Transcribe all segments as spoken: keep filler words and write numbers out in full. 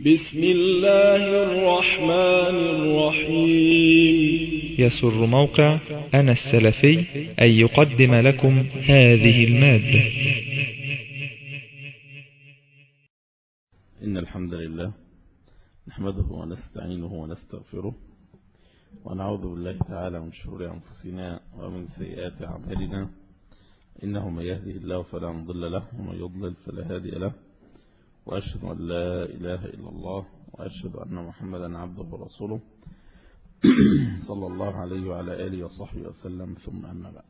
بسم الله الرحمن الرحيم. يسر موقع أنا السلفي أن يقدم لكم هذه المادة. إن الحمد لله نحمده ونستعينه ونستغفره ونعوذ بالله تعالى من شرور أنفسنا ومن سيئات أعمالنا، إنه من يهده الله فلا مضل له ومن يضلل فلا هادي له، وأشهد أن لا إله إلا الله وأشهد أن محمدا عبده ورسوله صلى الله عليه وعلى آله وصحبه وسلم. ثم أما بعد،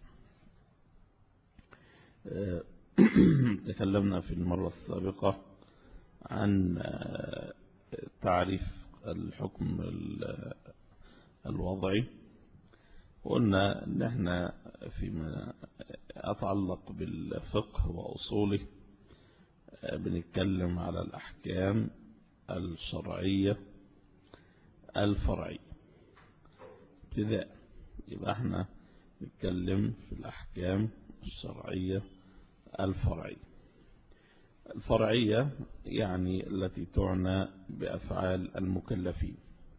تكلمنا في المرة السابقة عن تعريف الحكم الوضعي، وقلنا أن احنا فيما أتعلق بالفقه وأصوله بنتكلم على الأحكام الشرعية الفرعية ابتداء. يبقى احنا نتكلم في الأحكام الشرعية الفرعية. الفرعية يعني التي تعنى بأفعال المكلفين.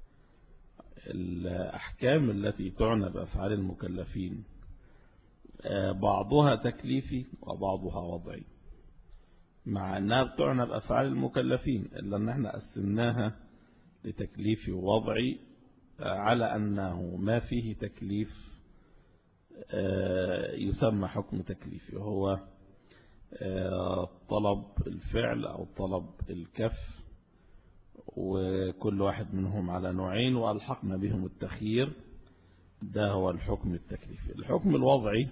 الأحكام التي تعنى بأفعال المكلفين بعضها تكليفي وبعضها وضعي، مع أنها بتعنى بأفعال المكلفين، إلا أن احنا قسمناها لتكليفي ووضعي على أنه ما فيه تكليف يسمى حكم تكليفي، وهو طلب الفعل أو طلب الكف، وكل واحد منهم على نوعين وألحقنا بهم التخيير. ده هو الحكم التكليفي. الحكم الوضعي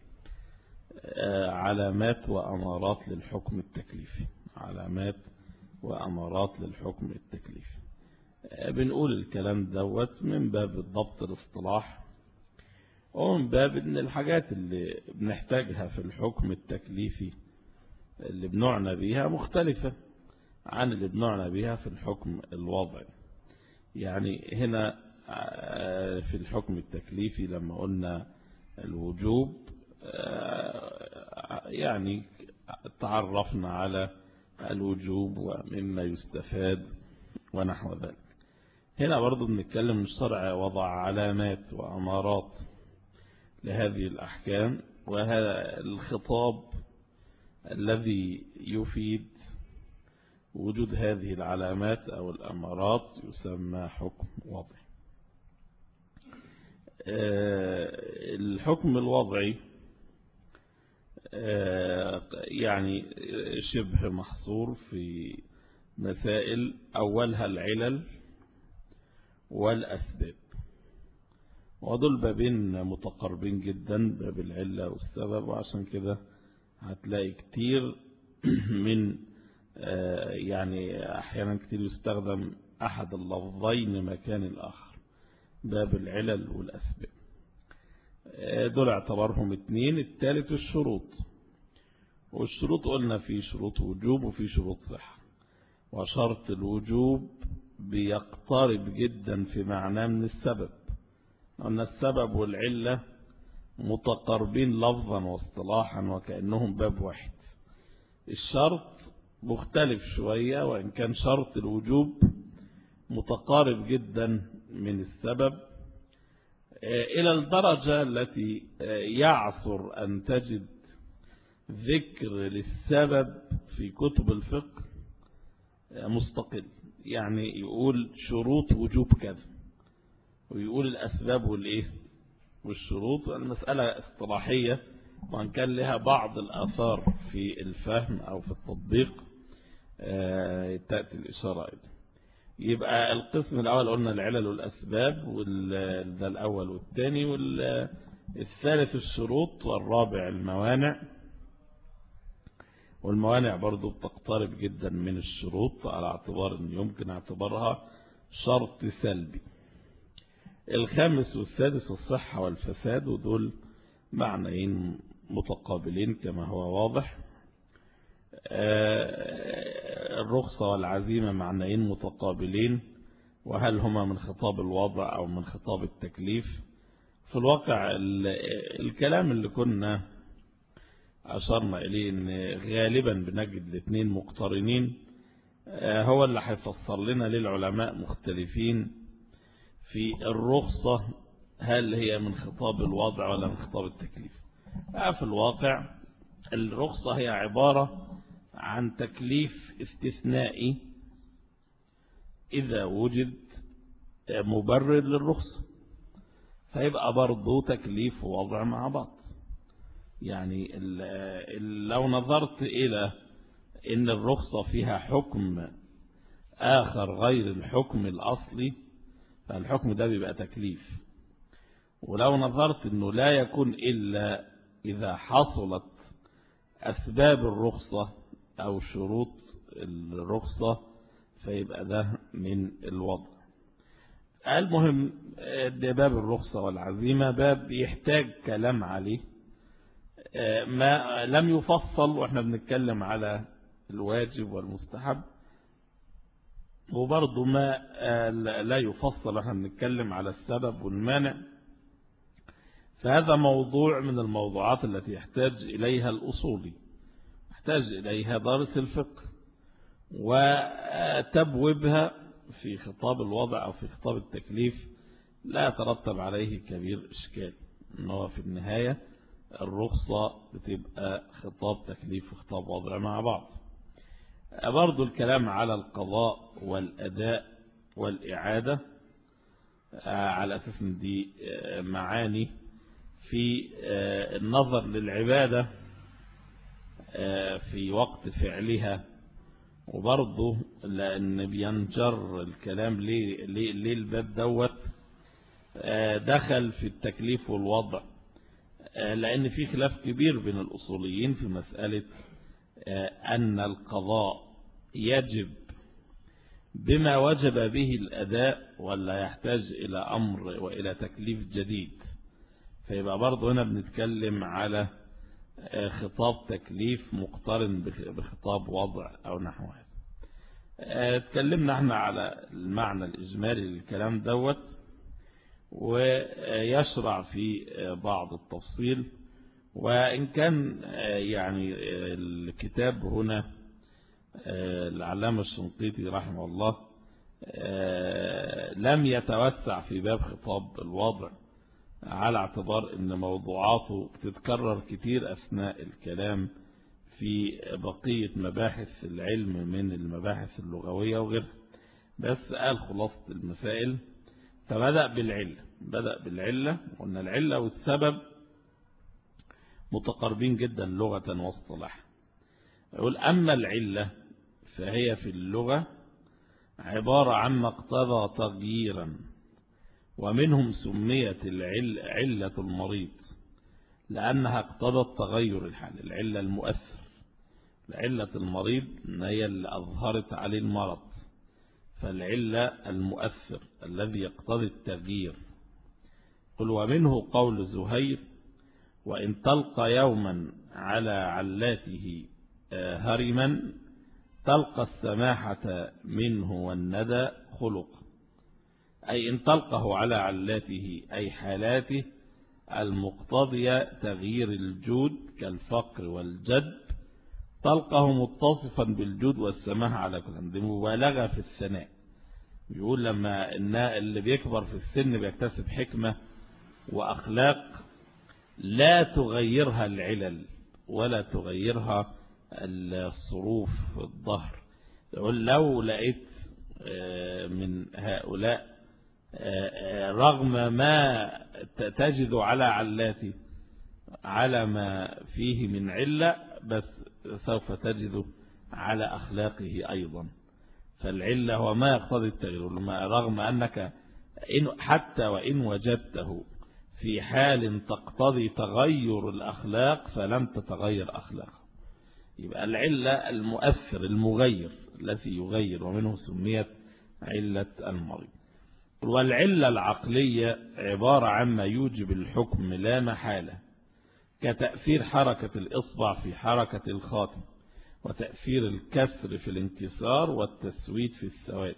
علامات وأمارات للحكم التكليفي، علامات وأمارات للحكم التكليفي. بنقول الكلام دوت من باب الضبط الاصطلاح، ومن باب ان الحاجات اللي بنحتاجها في الحكم التكليفي اللي بنعنى بيها مختلفة عن اللي بنعنى بيها في الحكم الوضعي. يعني هنا في الحكم التكليفي لما قلنا الوجوب يعني تعرفنا على الوجوب ومما يستفاد ونحو ذلك. هنا برضو بنتكلم الشرع وضع علامات وأمارات لهذه الأحكام، وهذا الخطاب الذي يفيد وجود هذه العلامات أو الأمارات يسمى حكم وضعي. الحكم الوضعي يعني شبه محصور في مسائل، أولها العلل والأسباب، ودول بابين متقاربين جدا، باب العلة والسبب، وعشان كده هتلاقي كتير من يعني أحيانا كتير يستخدم أحد اللفظين مكان الآخر، باب العلل والأسباب. دول اعتبرهم اتنين. الثالث الشروط، والشروط قلنا في شروط وجوب وفي شروط صحة، وشرط الوجوب بيقترب جدا في معناه من السبب، أن السبب والعلة متقاربين لفظا واصطلاحا وكأنهم باب واحد. الشرط مختلف شوية، وإن كان شرط الوجوب متقارب جدا من السبب إلى الدرجة التي يعصر أن تجد ذكر للسبب في كتب الفقه مستقل. يعني يقول شروط وجوب كذا، ويقول الأسباب والإيه والشروط. المسألة اصطلاحية، وأن كان لها بعض الآثار في الفهم أو في التطبيق تأتي الإشارة إليه. يبقى القسم الأول قلنا العلل والأسباب، وده الأول والثاني، والثالث الشروط، والرابع الموانع. والموانع برضو بتقترب جدا من الشروط على اعتبار أن يمكن اعتبارها شرط سلبي. الخامس والسادس الصحة والفساد، ودول معنيين متقابلين كما هو واضح. الرخصة والعزيمة معنيين متقابلين، وهل هما من خطاب الوضع أو من خطاب التكليف؟ في الواقع الكلام اللي كنا أشرنا إليه أن غالبا بنجد الاثنين مقترنين، هو اللي هيفسر لنا ليه العلماء مختلفين في الرخصة، هل هي من خطاب الوضع ولا من خطاب التكليف. في الواقع الرخصة هي عبارة عن تكليف استثنائي إذا وجد مبرر للرخصة، فيبقى برضو تكليف ووضع مع بعض. يعني لو نظرت إلى إن الرخصة فيها حكم آخر غير الحكم الأصلي فالحكم ده بيبقى تكليف، ولو نظرت إنه لا يكون إلا إذا حصلت أسباب الرخصة أو شروط الرخصة فيبقى ده من الوضع. المهم ده باب الرخصة والعزيمة باب يحتاج كلام عليه، ما لم يفصل وإحنا بنتكلم على الواجب والمستحب، وبرضه ما لا يفصل وإحنا بنتكلم على السبب والمانع. فهذا موضوع من الموضوعات التي يحتاج إليها الأصولي، يحتاج إليها دارس الفقه، وتبويبها في خطاب الوضع أو في خطاب التكليف لا يترتب عليه كبير إشكال، إنه في النهاية الرخصة بتبقى خطاب تكليف وخطاب وضع مع بعض. برضو الكلام على القضاء والأداء والإعادة على أساس ان دي معاني في النظر للعبادة في وقت فعلها، وبرضه لأن بينجر الكلام ليه, ليه, ليه الباب دوت دخل في التكليف والوضع، لأن في خلاف كبير بين الأصوليين في مسألة أن القضاء يجب بما وجب به الأداء ولا يحتاج إلى أمر وإلى تكليف جديد. فيبقى برضه هنا بنتكلم على خطاب تكليف مقترن بخطاب وضع أو نحو هذا. اتكلمنا احنا على المعنى الإجمالي للكلام دوت، ويشرع في بعض التفصيل، وإن كان يعني الكتاب هنا العلامة الشنقيطي رحمه الله لم يتوسع في باب خطاب الوضع على اعتبار ان موضوعاته بتتكرر كتير أثناء الكلام في بقية مباحث العلم من المباحث اللغوية وغيرها، بس قال خلاصة المسائل. فبدأ بالعلة بدأ بالعلة وأن العلة والسبب متقاربين جدا لغة واصطلاحا. يقول أما العلة فهي في اللغة عبارة عن ما اقتضى تغييرا، ومنهم سميت العلة علة المريض لأنها اقتضت تغير الحال، العلة المؤثر. العلة المريض هي اللي أظهرت عليه المرض، فالعلة المؤثر الذي يقتضي التغيير. قل ومنه قول زهير وإن تلقى يوما على علاته هرما تلقى السماحة منه والندى خلق، أي إن تلقه على علاته أي حالاته المقتضية تغيير الجود كالفقر والجد، تلقه متصفا بالجود والسماحة على كل حال. دي مبالغة في الثناء. بيقول لما إن اللي بيكبر في السن بيكتسب حكمة وأخلاق لا تغيرها العلل ولا تغيرها الصروف في الظهر. يقول لو لقيت من هؤلاء رغم ما تجد على علاتي على ما فيه من علة، بس سوف تجد على أخلاقه أيضا. فالعلة هو ما يقتضي التغيير، رغم أنك حتى وإن وجدته في حال تقتضي تغير الأخلاق فلم تتغير أخلاقه. يبقى العلة المؤثر المغير الذي يغير، ومنه سميت علة المريض. والعلة العقلية عبارة عما يوجب الحكم لا محالة، كتأثير حركة الإصبع في حركة الخاتم، وتأثير الكسر في الانكسار والتسويد في السواد.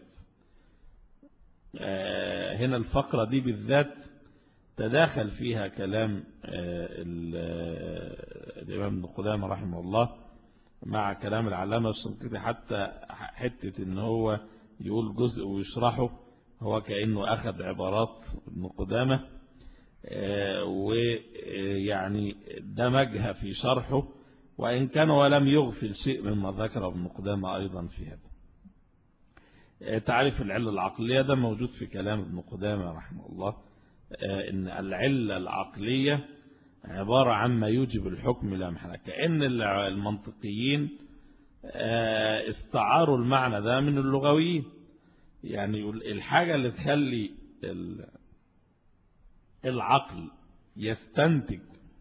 هنا الفقرة دي بالذات تداخل فيها كلام الإمام ابن قدامة رحمه الله مع كلام العلامة الشنقيطي، حتى حتة ان هو يقول جزء ويشرحه، هو كأنه أخذ عبارات ابن قدامة ويعني دمجها في شرحه، وإن كان ولم يغفل شيء مما ذكر ابن قدامة أيضا في هذا. تعريف العلة العقلية ده موجود في كلام ابن قدامة رحمه الله، إن العلة العقلية عبارة عن ما يوجب الحكم لا محالة. كأن المنطقيين استعاروا المعنى ده من اللغويين، يعني الحاجة اللي تخلي العقل يستنتج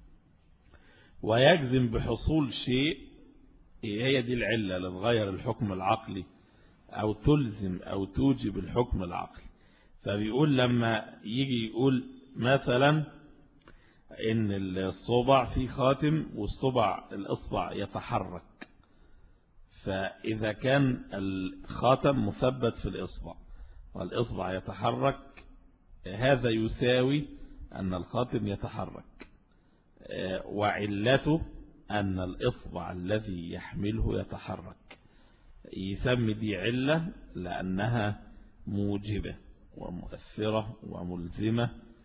ويجزم بحصول شيء هي دي العلة اللي تغير الحكم العقلي أو تلزم أو توجب الحكم العقلي. فبيقول لما يجي يقول مثلا إن الصبع فيه خاتم والصبع الإصبع يتحرك، فإذا كان الخاتم مثبت في الإصبع والإصبع يتحرك، هذا يساوي أن الخاتم يتحرك، وعلته أن الإصبع الذي يحمله يتحرك. يسمي دي علة لأنها موجبة ومؤثرة وملزمة،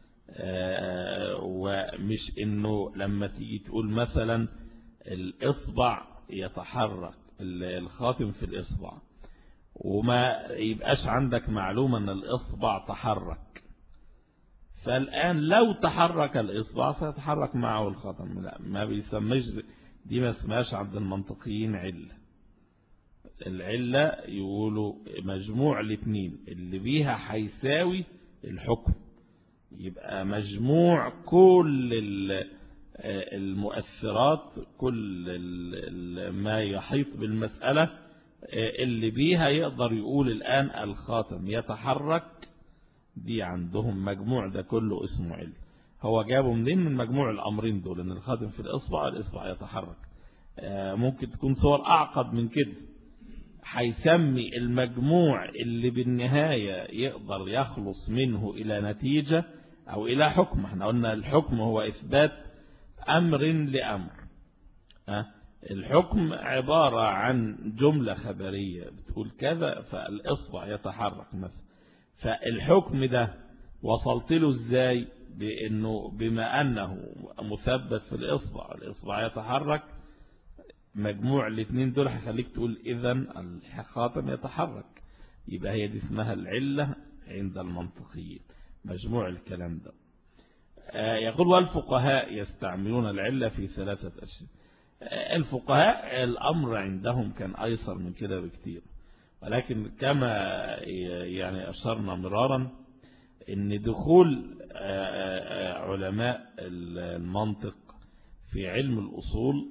ومش إنه لما تيجي تقول مثلا الإصبع يتحرك، الخاتم في الإصبع، وما يبقاش عندك معلومة أن الإصبع تحرك، فالآن لو تحرك الإصبع سيتحرك معه الخاتم. لا، ما بيسميش دي، ما اسمهاش عند المنطقيين علة. العلة يقولوا مجموع الاثنين اللي بيها حيساوي الحكم، يبقى مجموع كل المؤثرات، كل ما يحيط بالمسألة اللي بيها يقدر يقول الآن الخاتم يتحرك، دي عندهم مجموع ده كله اسمه علة. هو جابه منين؟ من مجموع الأمرين دول، ان الخاتم في الإصبع والإصبع يتحرك. ممكن تكون صور أعقد من كده، هيسمي المجموع اللي بالنهاية يقدر يخلص منه إلى نتيجة أو إلى حكم. احنا قلنا الحكم هو إثبات أمر لأمر، الحكم عبارة عن جملة خبرية بتقول كذا فالإصبع يتحرك مثلا، فالحكم ده وصلت له ازاي؟ بأنه بما أنه مثبت في الإصبع الإصبع يتحرك، مجموع الاثنين دول هيخليك تقول إذن الخاتم يتحرك. يبقى هي دي اسمها العلة عند المنطقيين، مجموع الكلام ده. يقول والفقهاء يستعملون العلة في ثلاثة أشياء. الفقهاء الأمر عندهم كان أيسر من كده بكتير، ولكن كما يعني أشرنا مرارا ان دخول علماء المنطق في علم الأصول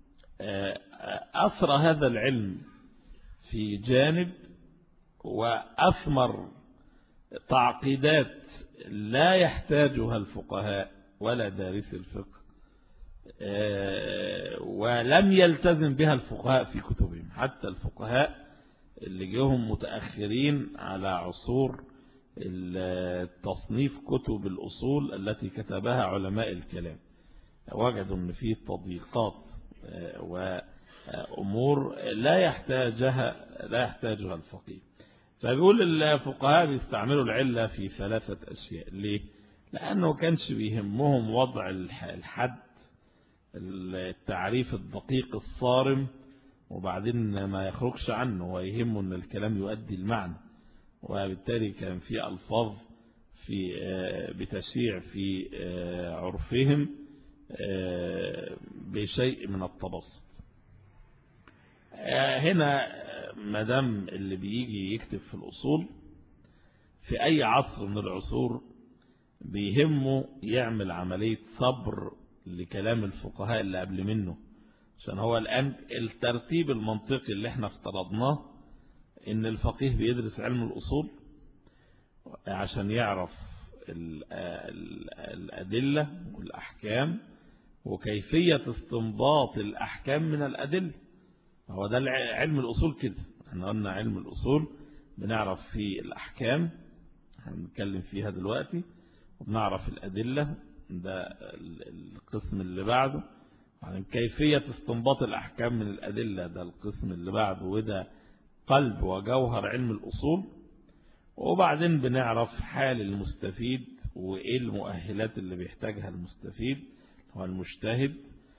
أثرى هذا العلم في جانب، وأثمر تعقيدات لا يحتاجها الفقهاء ولا دارس الفقه، ولم يلتزم بها الفقهاء في كتبهم. حتى الفقهاء اللي جيهم متأخرين على عصور تصنيف كتب الأصول التي كتبها علماء الكلام، وجدوا أن فيه تضييقات وأمور لا يحتاجها لا يحتاجها الفقيه. فبيقول الفقهاء بيستعملوا العلة في ثلاثة أشياء. ليه؟ لأنه كانش بيهمهم وضع الحد، التعريف الدقيق الصارم، وبعدين ما يخرجش عنه، ويهمه أن الكلام يؤدي المعنى. وبالتالي كان في ألفاظ في بتشيع في عرفهم بشيء من التبسط. هنا مدام اللي بيجي يكتب في الأصول في أي عصر من العصور بيهمه يعمل عملية صبر لكلام الفقهاء اللي قبل منه، عشان هو الآن الترتيب المنطقي اللي احنا افترضناه ان الفقيه بيدرس علم الأصول عشان يعرف الأدلة والأحكام وكيفية استنباط الأحكام من الأدلة. هو ده علم الأصول كده. احنا قلنا علم الأصول بنعرف فيه الأحكام، هنتكلم فيها دلوقتي، وبنعرف الأدلة، ده القسم اللي بعده، يعني كيفية استنباط الأحكام من الأدلة، ده القسم اللي بعده، وده قلب وجوهر علم الأصول. وبعدين بنعرف حال المستفيد وإيه المؤهلات اللي بيحتاجها المستفيد هو المجتهد،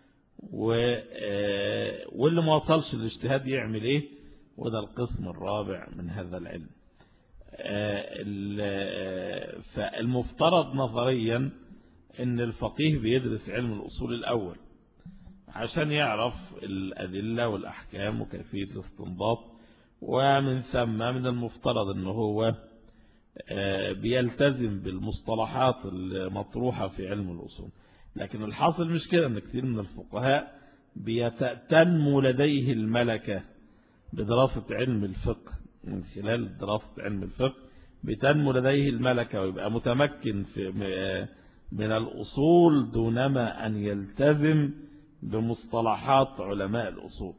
واللي ما وصلش للاجتهاد يعمل إيه، وده القسم الرابع من هذا العلم. فالمفترض نظريا ان الفقيه بيدرس علم الأصول الأول عشان يعرف الأدلة والأحكام وكيفية الاستنباط، ومن ثم من المفترض أنه هو بيلتزم بالمصطلحات المطروحة في علم الأصول. لكن الحاصل مش كده، أن كثير من الفقهاء بيتنمو لديه الملكة بدراسة علم الفقه. من خلال دراسة علم الفقه بتنمو لديه الملكة ويبقى متمكن في من الأصول دونما أن يلتزم بمصطلحات علماء الأصول.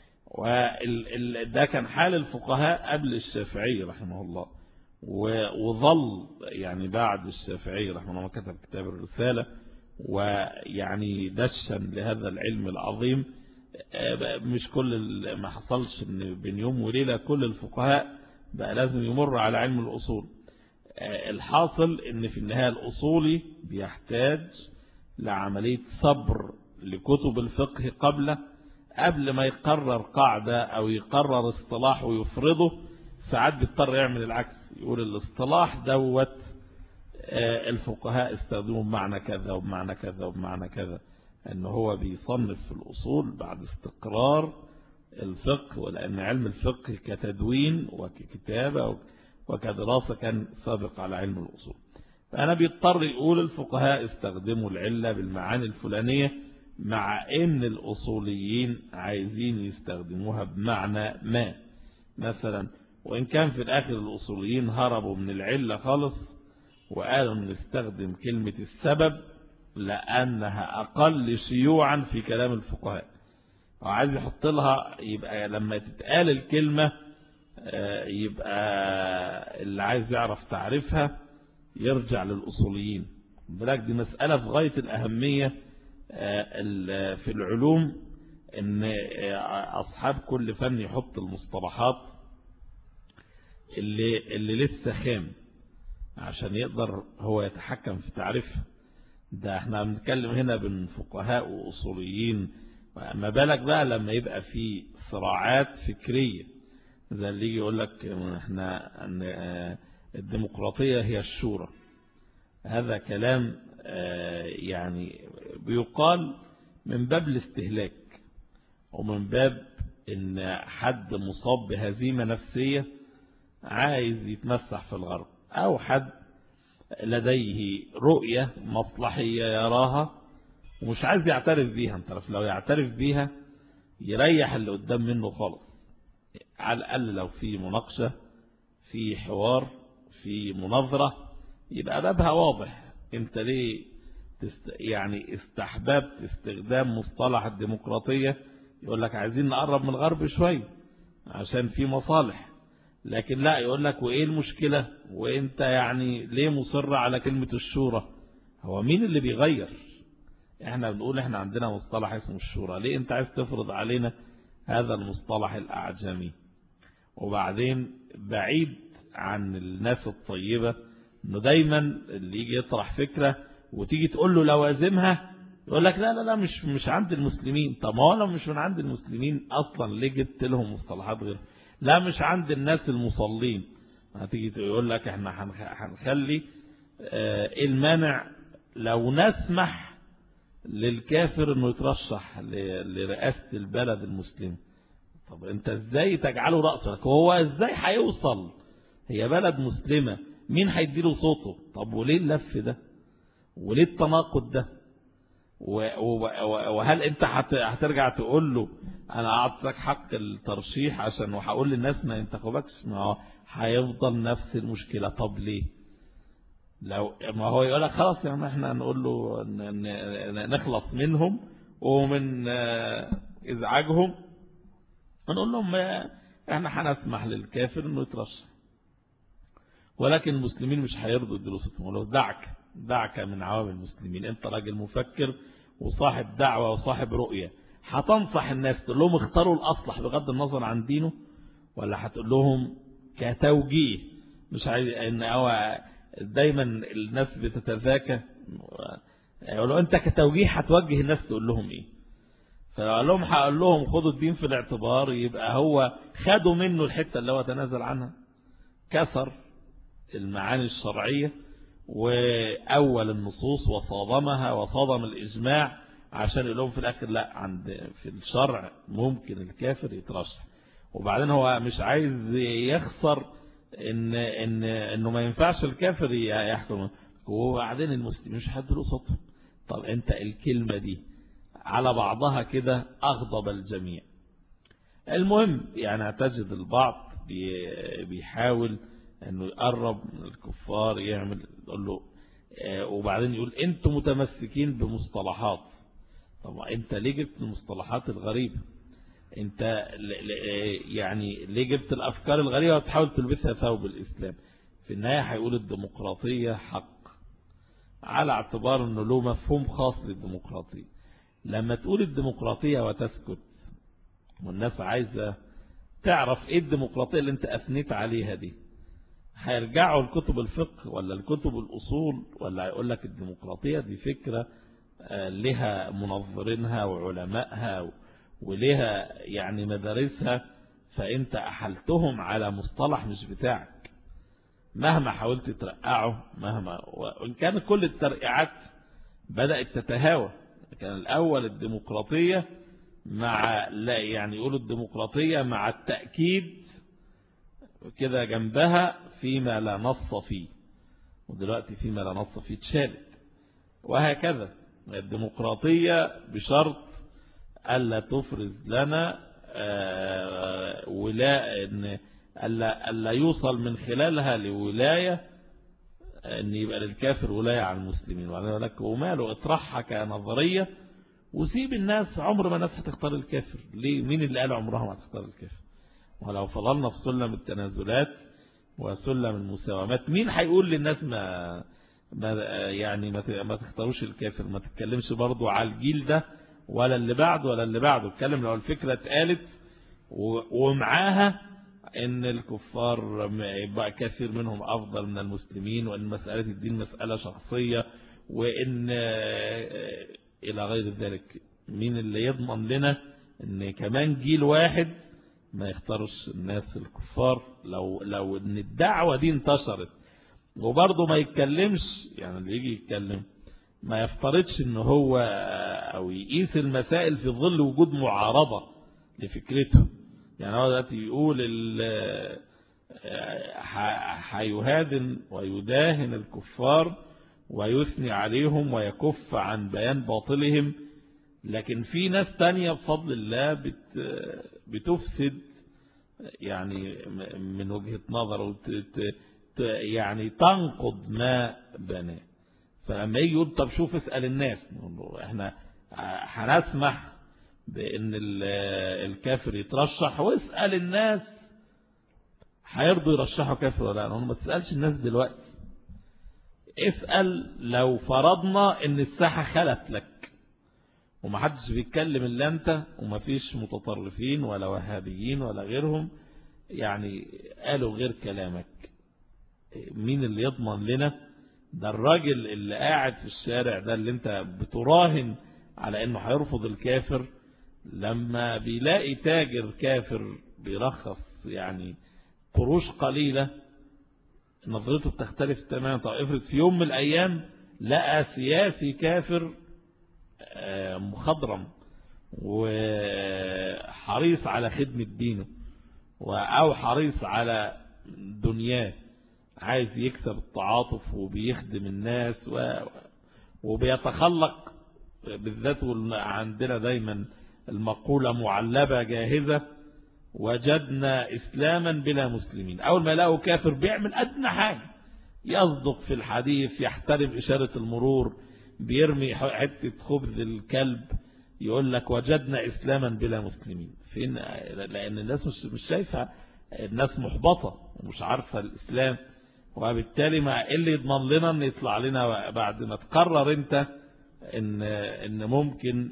وده كان حال الفقهاء قبل الشافعي رحمه الله، وظل يعني بعد الشافعي رحمه الله كتب كتاب الرسالة، ويعني دشا لهذا العلم العظيم. مش كل ما حصلش ان بين يوم وليلة كل الفقهاء بقى لازم يمر على علم الأصول. الحاصل ان في النهاية الأصولي بيحتاج لعملية صبر لكتب الفقه قبله، قبل ما يقرر قاعدة او يقرر اصطلاح ويفرضه. ساعات بيضطر يعمل العكس، يقول الاصطلاح دوت الفقهاء استخدموا بمعنى كذا وبمعنى كذا وبمعنى كذا. ان هو بيصنف في الأصول بعد استقرار الفقه، ولأن علم الفقه كتدوين وككتابة وكدراسة كان سابق على علم الأصول. فأنا بيضطر يقول الفقهاء استخدموا العلة بالمعاني الفلانية، مع ان الأصوليين عايزين يستخدموها بمعنى ما مثلا، وإن كان في الآخر الأصوليين هربوا من العلة خالص وقالوا نستخدم كلمة السبب لأنها أقل شيوعا في كلام الفقهاء، وعايز يحط لها يبقى لما تتقال الكلمة يبقى اللي عايز يعرف تعرفها يرجع للأصوليين. بلاك دي مسألة في غاية الأهمية في العلوم، ان أصحاب كل فن يحط المصطلحات اللي, اللي لسه خام عشان يقدر هو يتحكم في تعريفها. ده احنا بنتكلم هنا بين فقهاء وأصوليين، ما بالك بقى لما يبقى في صراعات فكرية زي اللي يجي يقول لك احنا ان الديمقراطية هي الشورى. هذا كلام يعني بيقال من باب الاستهلاك، ومن باب ان حد مصاب بهزيمة نفسية عايز يتمسح في الغرب، او حد لديه رؤية مصلحية يراها ومش عايز يعترف بيها. انت لو يعترف بيها يريح اللي قدام منه خالص. على الأقل لو في مناقشة، في حوار، في مناظرة، يبقى بابها واضح. انت ليه تست... يعني استحببت استخدام مصطلح الديمقراطية؟ يقول لك عايزين نقرب من الغرب شوية عشان في مصالح. لكن لا، يقول لك وإيه المشكلة وإنت يعني ليه مصر على كلمة الشورى؟ هو مين اللي بيغير؟ احنا بنقول احنا عندنا مصطلح اسمه الشورى، ليه انت عايز تفرض علينا هذا المصطلح الأعجمي؟ وبعدين بعيد عن الناس الطيبة انه دايما اللي يجي يطرح فكرة وتيجي تقول له لوازمها يقول لك لا لا لا مش مش عند المسلمين. طب ما هو لو مش من عند المسلمين اصلا ليه جبت لهم مصطلحات غير؟ لا مش عند الناس المصلين. هتيجي تقول لك احنا هنخلي ايه المانع لو نسمح للكافر انه يترشح لرئاسة البلد المسلم؟ طب انت ازاي تجعله رأسك؟ هو ازاي هيوصل؟ هي بلد مسلمة، مين هيديله صوته؟ طب وليه اللف ده وليه التناقض ده؟ وهل انت هترجع تقول له انا اعطيك حق الترشيح عشان وهقول للناس ما ينتخبكش؟ ما هو هيفضل نفس المشكلة. طب ليه؟ لو ما هو يقول لك خلاص يعني احنا نقول له نخلص منهم ومن ازعاجهم، نقول لهم احنا هنسمح للكافر انه يترشح، ولكن المسلمين مش هيرضوا يدلوا صوتهم. ولو دعك دعك من عوام المسلمين، انت راجل مفكر وصاحب دعوة وصاحب رؤية، هتنصح الناس تقول لهم اختاروا الأصلح بغض النظر عن دينه، ولا هتقول لهم كتوجيه؟ مش عايز ان هو دايما الناس بتتذاكى، لو انت كتوجيه هتوجه الناس تقول لهم ايه؟ فقال لهم هقول لهم خدوا الدين في الاعتبار، يبقى هو خدوا منه الحتة اللي هو تنازل عنها، كسر المعاني الشرعية وأول النصوص وصادمها وصادم الإجماع، عشان يقول لهم في الآخر لا، عند في الشرع ممكن الكافر يترشح. وبعدين هو مش عايز يخسر إن إن إنه ما ينفعش الكافر يحكم، وبعدين المسلمين مش حد له صوتهم. طب أنت الكلمة دي على بعضها كده أغضب الجميع. المهم يعني تجد البعض بيحاول انه يقرب من الكفار، يعمل يقول له وبعدين يقول انتم متمسكين بمصطلحات. طب انت ليه جبت المصطلحات الغريبة؟ انت يعني ليه جبت الافكار الغريبة وتحاول تلبسها ثوب الاسلام؟ في النهاية هيقول الديمقراطية حق، على اعتبار انه له مفهوم خاص للديمقراطية. لما تقول الديمقراطية وتسكت والناس عايزة تعرف ايه الديمقراطية اللي انت اثنيت عليها دي، هيرجعوا لكتب الفقه ولا لكتب الأصول، ولا هيقول لك الديمقراطية دي فكرة لها منظرينها وعلمائها ولها يعني مدارسها، فأنت أحلتهم على مصطلح مش بتاعك مهما حاولت ترقعه، مهما وإن كان كل الترقيعات بدأت تتهاوى. كان الأول الديمقراطية مع لا يعني يقولوا الديمقراطية مع التأكيد كده جنبها فيما لا نص فيه، ودلوقتي فيما لا نص فيه اتشالت. وهكذا الديمقراطية بشرط ألا تفرز لنا ولاء، إن ألا, ألا يوصل من خلالها لولاية أن يبقى للكافر ولاية على المسلمين. وعلى لك وماله اطرحها كنظرية وسيب الناس، عمر ما الناس هتختار الكافر. ليه؟ مين اللي قال عمرها ما هتختار الكافر؟ ولو فضلنا في سلم التنازلات وسلم المساومات، مين هيقول للناس ما, ما يعني ما تختاروش الكافر؟ ما تتكلمش برضو على الجيل ده ولا اللي بعده ولا اللي بعده. اتكلم لو الفكرة اتقالت ومعاها ان الكفار يبقى كثير منهم افضل من المسلمين، وان مسألة الدين مسألة شخصية، وان الى غير ذلك. مين اللي يضمن لنا ان كمان جيل واحد ما يختارش الناس الكفار؟ لو لو ان الدعوة دي انتشرت وبرضه ما يتكلمش، يعني اللي يجي يتكلم ما يفترضش ان هو او يقيس المسائل في ظل وجود معارضة لفكرته. يعني هو دلوقتي يقول هيهادن ويداهن الكفار ويثني عليهم ويكف عن بيان باطلهم، لكن في ناس تانية بفضل الله بت بتفسد يعني من وجهة نظر، يعني تنقض ما بناه. فلما يجي يقول طب شوف اسأل الناس، احنا هنسمح بان الكافر يترشح، واسأل الناس هيرضوا يرشحوا كافر ولا لا. ما تسألش الناس دلوقتي، اسأل لو فرضنا ان الساحة خلت لك ومحدش بيتكلم الا انت، ومفيش متطرفين ولا وهابيين ولا غيرهم يعني قالوا غير كلامك، مين اللي يضمن لنا؟ ده الراجل اللي قاعد في الشارع ده اللي انت بتراهن على انه هيرفض الكافر، لما بيلاقي تاجر كافر بيرخص يعني قروش قليلة نظرته بتختلف تماما. طب افرض في يوم من الايام لقى سياسي كافر مخضرم وحريص على خدمة دينه او حريص على دنياه، عايز يكسب التعاطف وبيخدم الناس وبيتخلق، بالذات عندنا دايما المقولة معلبة جاهزة: وجدنا إسلاما بلا مسلمين. أول ما يلاقوا كافر بيعمل أدنى حاجة، يصدق في الحديث، يحترم إشارة المرور، بيرمي حتة خبز الكلب، يقول لك وجدنا إسلاما بلا مسلمين. فين؟ لأن الناس مش مش شايفة، الناس محبطة ومش عارفة الإسلام، وبالتالي ما اللي يضمن لنا ان يطلع لنا بعد ما تقرر انت إن إن ممكن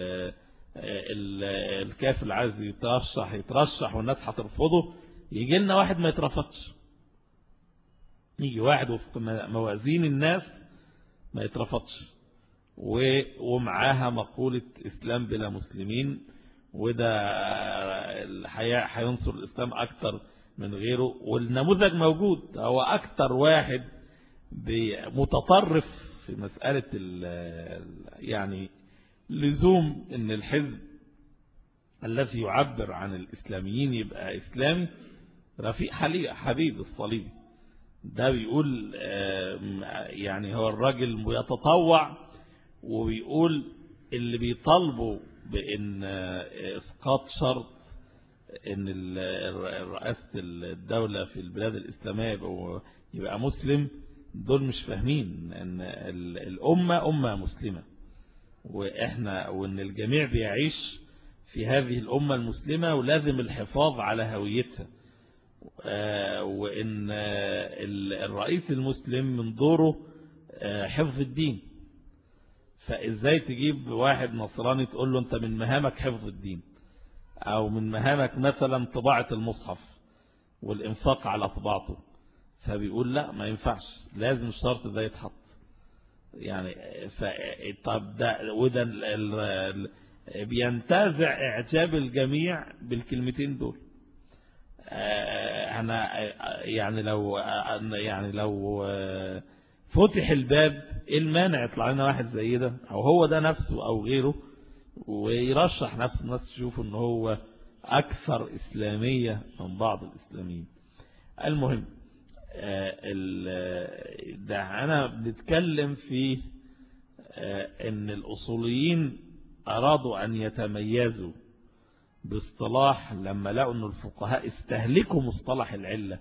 الكافر عايز يترشح يترشح والناس هترفضه، يجي لنا واحد ما يترفضش، يجي واحد وفق موازين الناس ما يترفضش ومعاها مقولة إسلام بلا مسلمين، وده هينصر الإسلام أكتر من غيره. والنموذج موجود، هو أكتر واحد متطرف في مسألة يعني لزوم ان الحزب الذي يعبر عن الإسلاميين يبقى إسلامي. رفيق حبيب الصليبي ده بيقول يعني هو الراجل بيتطوع وبيقول اللي بيطالبوا بأن إسقاط شرط ان رئاسة الدولة في البلاد الإسلامية يبقى مسلم، دول مش فاهمين ان الأمة أمة مسلمة، وإحنا وإن الجميع بيعيش في هذه الأمة المسلمة ولازم الحفاظ على هويتها، وإن الرئيس المسلم من دوره حفظ الدين. فإزاي تجيب واحد نصراني تقول له أنت من مهامك حفظ الدين، أو من مهامك مثلا طباعة المصحف والإنفاق على طباعته؟ فبيقول لا، ما ينفعش، لازم الشرط ده يتحط. يعني طب ده وده بينتزع إعجاب الجميع بالكلمتين دول. أنا يعني لو يعني لو فتح الباب، إيه المانع يطلع لنا واحد زي ده، أو هو ده نفسه أو غيره، ويرشح نفسه، الناس تشوف إن هو أكثر إسلامية من بعض الإسلاميين. المهم ده أنا بنتكلم في إن الأصوليين أرادوا أن يتميزوا باصطلاح لما لقوا أن الفقهاء استهلكوا مصطلح العلة،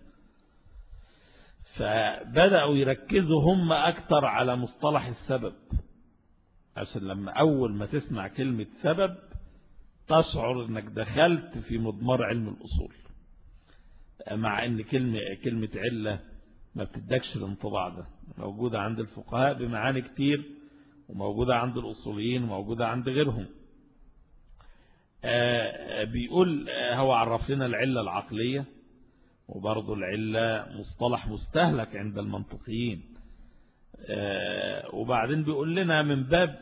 فبدأوا يركزوا هم أكثر على مصطلح السبب، عشان لما أول ما تسمع كلمة سبب تشعر أنك دخلت في مضمار علم الأصول، مع أن كلمة كلمة علة ما بتدكش الانطباع ده، موجودة عند الفقهاء بمعاني كتير، وموجودة عند الأصوليين وموجودة عند غيرهم. بيقول هو عرف لنا العلة العقلية، وبرضو العلة مصطلح مستهلك عند المنطقيين. وبعدين بيقول لنا من باب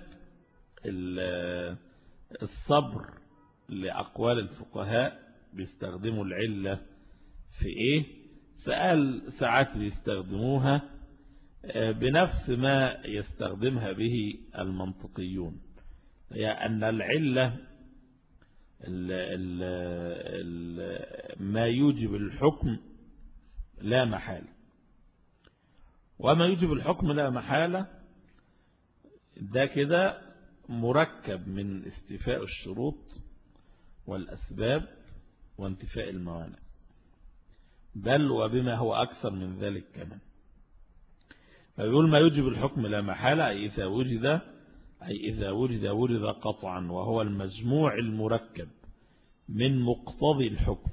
الصبر لأقوال الفقهاء بيستخدموا العلة في إيه؟ فقال ساعات بيستخدموها بنفس ما يستخدمها به المنطقيون، هي أن العلة ال ال ال ما يوجب الحكم لا محالة، وما يوجب الحكم لا محالة ده كده مركب من استيفاء الشروط والأسباب وانتفاء الموانع، بل وبما هو أكثر من ذلك كمان. فيقول ما يوجب الحكم لا محالة، أي إذا وجد أي إذا وجد وجد قطعا، وهو المجموع المركب من مقتضي الحكم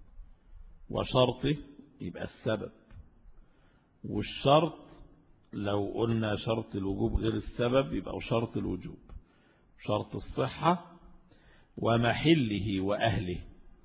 وشرطه، يبقى السبب. والشرط لو قلنا شرط الوجوب غير السبب يبقى شرط الوجوب، شرط الصحة ومحله وأهله،